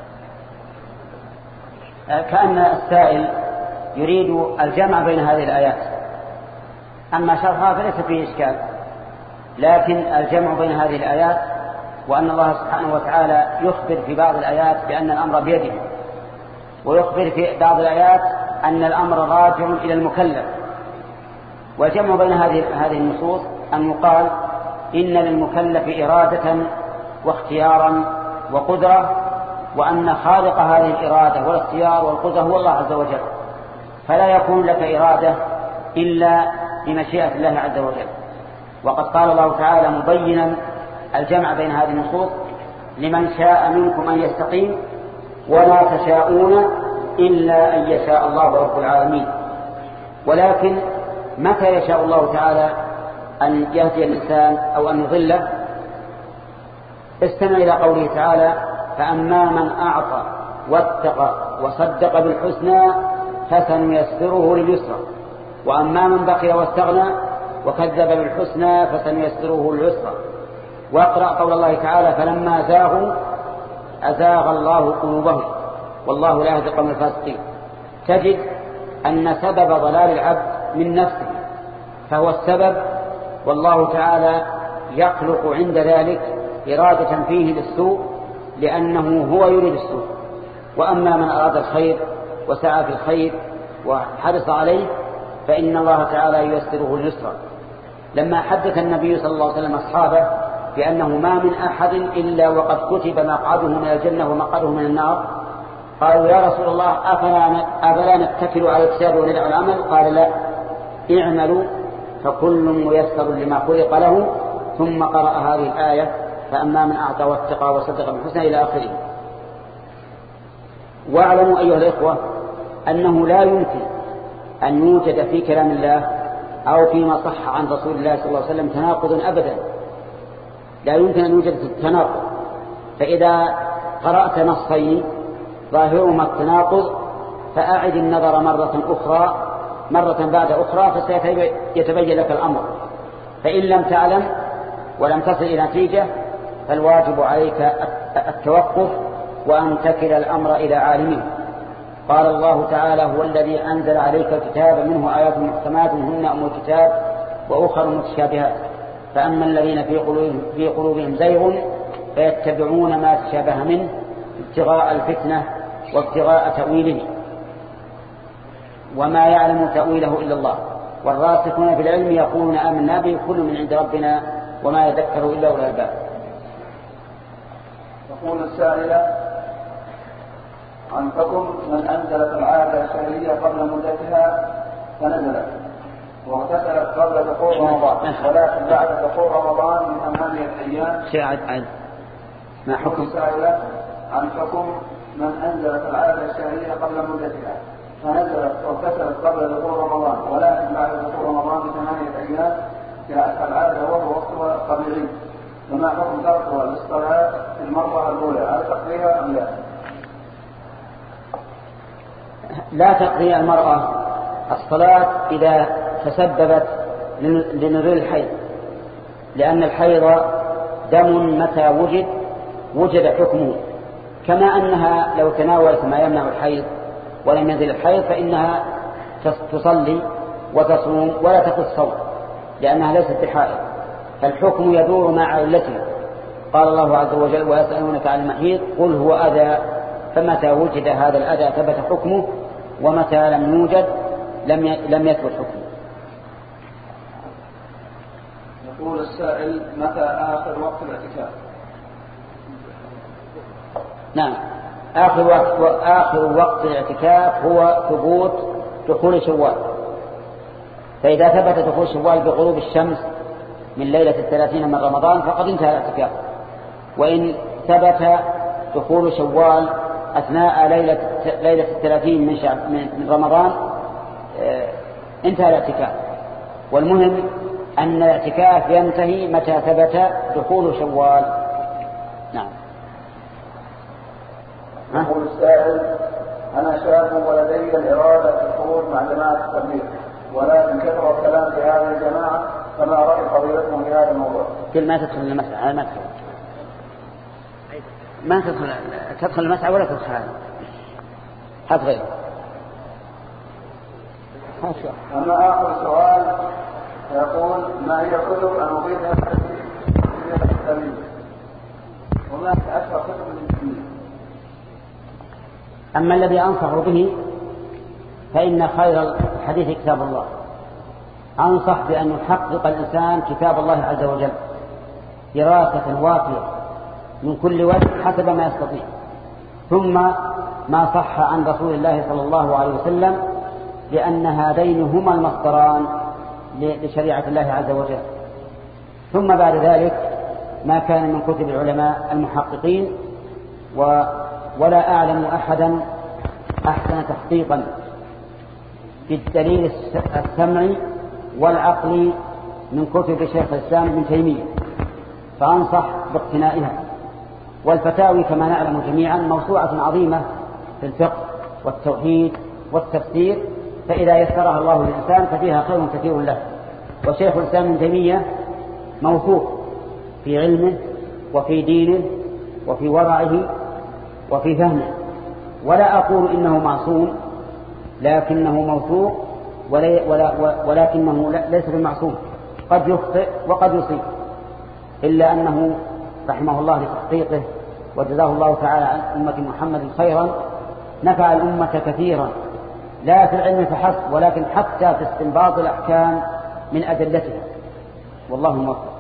كأن السائل يريد الجمع بين هذه الآيات، أما شرحها فليس فيه إشكال، لكن الجمع بين هذه الآيات وأن الله سبحانه وتعالى يخبر في بعض الآيات بأن الأمر بيده، ويخبر في بعض الآيات أن الأمر راجع إلى المكلف. والجمع بين هذه هذه النصوص أن يقال إن للمكلف إرادة واختيارا وقدرة، وأن خالق هذه الإرادة والاختيار والقدرة هو الله عز وجل، فلا يكون لك إرادة إلا بمشيئة الله عز وجل. وقد قال الله تعالى مبينا الجمع بين هذه النصوص لمن شاء منكم أن يستقيم ولا تشاءون إلا أن يشاء الله رب العالمين. ولكن متى يشاء الله تعالى أن يهدي الإنسان أو أن يضله؟ استمع إلى قوله تعالى فأما من أعطى واتقى وصدق بالحسنى فسنيسره لليسرى، وأما من بقي واستغنى وكذب بالحسنى فسنيسره لليسرى. واقرأ قول الله تعالى فلما زاغوا أزاغ الله قلوبهم والله لا يهدي القوم الفاسقين. تجد أن سبب ضلال العبد من نفسه فهو السبب، والله تعالى يخلق عند ذلك إرادة فيه للسوء لأنه هو يريد السوء. وأما من أراد الخير وسعى في الخير وحرص عليه فإن الله تعالى ييسره اليسرى. لما حدث النبي صلى الله عليه وسلم أصحابه بأنه ما من أحد إلا وقد كتب مقعده من الجنة ومقعده من النار، قالوا يا رسول الله أفلا نتكل على الكتاب وندع العمل؟ قال لا، اعملوا فكل ميسر لما خلق له. ثم قرأ هذه الآية فأما من أعطى واتقى وصدق بالحسنى إلى آخره. واعلموا أيها الإخوة أنه لا يمكن أن يوجد في كلام الله أو فيما صح عن رسول الله صلى الله عليه وسلم تناقض أبدا، لا يمكن أن يوجد التناقض. فإذا قرأت نصين ظاهرهما التناقض فأعد النظر مرة أخرى مرة بعد أخرى فسيتبين لك الأمر. فإن لم تعلم ولم تصل إلى نتيجة فالواجب عليك التوقف وأن تكل الأمر إلى عالمه. قال الله تعالى هو الذي أنزل عليك الكتاب منه آيات محكمات هن أم الكتاب وأخر متشابهات، فأما الذين في قلوبهم, في قلوبهم زيغ فيتبعون ما تشابه منه ابتغاء الفتنة وابتغاء تأويله وما يعلم تأويله إلا الله. والراسخون في العلم يقولون آمنا به كل من عند ربنا وما يذكر إلا أولو الألباب. يقول السائلة عن حكم من أنزلت العادة الشهرية قبل مدتها فنزلت واغتسلت قبل دخول رمضان ولكن بعد دخول رمضان من ثمانية أيام. شيء عاد عاد ما حكم السائلة عن حكم من أنزلت العادة الشهرية قبل مدتها فنزلت واغتسلت قبل دخول رمضان ولكن بعد دخول رمضان بثمانية أيام كالعادة وهو وقتها طبيعي، فما حكم تركها للصلاة في المرة الأولى؟ هل تقضيها أم لا؟ لا تقضي المرأة الصلاة إذا تسببت لنزول الحيض، لأن الحيض دم متى وجد وجد حكمه، كما أنها لو تناولت ما يمنع الحيض ولم ينزل الحيض فإنها تصلي وتصوم ولا تقضي الصوم لأنها ليست بحائض، فالحكم يدور مع علته. قال الله عز وجل ويسألونك عن المحيض قل هو أذى، فمتى وجد هذا الأذى ثبت حكمه ومتى لم يوجد لم لم يثبت حكمه. يقول السائل متى آخر وقت الاعتكاف؟ نعم، آخر وقت آخر وقت الاعتكاف هو ثبوت دخول شوال، فإذا ثبت دخول شوال بغروب الشمس من ليلة الثلاثين من رمضان فقد انتهى الاعتكاف، وإن ثبت دخول شوال أثناء ليلة ليلة الثلاثين من شعب من رمضان انتهى الاعتكاف. والمهم أن الاعتكاف ينتهي متى ثبت دخول شوال. نعم. يقول السائل أنا شاب ولدي الإرادة في الخروج مع جماعة التبليغ ولكن كثر الكلام في هذه الجماعة، فما رأي فضيلتهم في هذا الموضوع؟ كل ما تدخل المسعى ما تدخل ما تدخل تدخل المسعى ولا تدخل هذا هات غيره. أما آخر سؤال يقول ما هي كتب المفيدة في التمييز وما هي أشهر كتب التمييز؟ أما الذي أنصح به فإن خير الحديث كتاب الله. أنصح بأن يحقق الإنسان كتاب الله عز وجل دراسة وافية من كل وجه حسب ما يستطيع، ثم ما صح عن رسول الله صلى الله عليه وسلم لأن هذين هما المصدران لشريعة الله عز وجل، ثم بعد ذلك ما كان من كتب العلماء المحققين، و ولا أعلم أحدا أحسن تحقيقا في الدليل السمعي والعقلي من كتب شيخ الإسلام ابن تيمية، فأنصح باقتنائها. والفتاوي كما نعلم جميعا موسوعة عظيمة في الفقه والتوحيد والتفسير، فإذا يسرها الله للإنسان ففيها خير كثير له. وشيخ الإسلام ابن تيمية موثوق في علمه وفي دينه وفي ورعه وفي فهمه، ولا أقول إنه معصوم لكنه موثوق، ولكنه ليس بالمعصوم، قد يخطئ وقد يصيب، إلا أنه رحمه الله لتحقيقه وجزاه الله تعالى عن أمة محمد خيرا نفع الأمة كثيرا، لا في العلم فحسب ولكن حتى في استنباط الأحكام من أدلتها، والله موفق.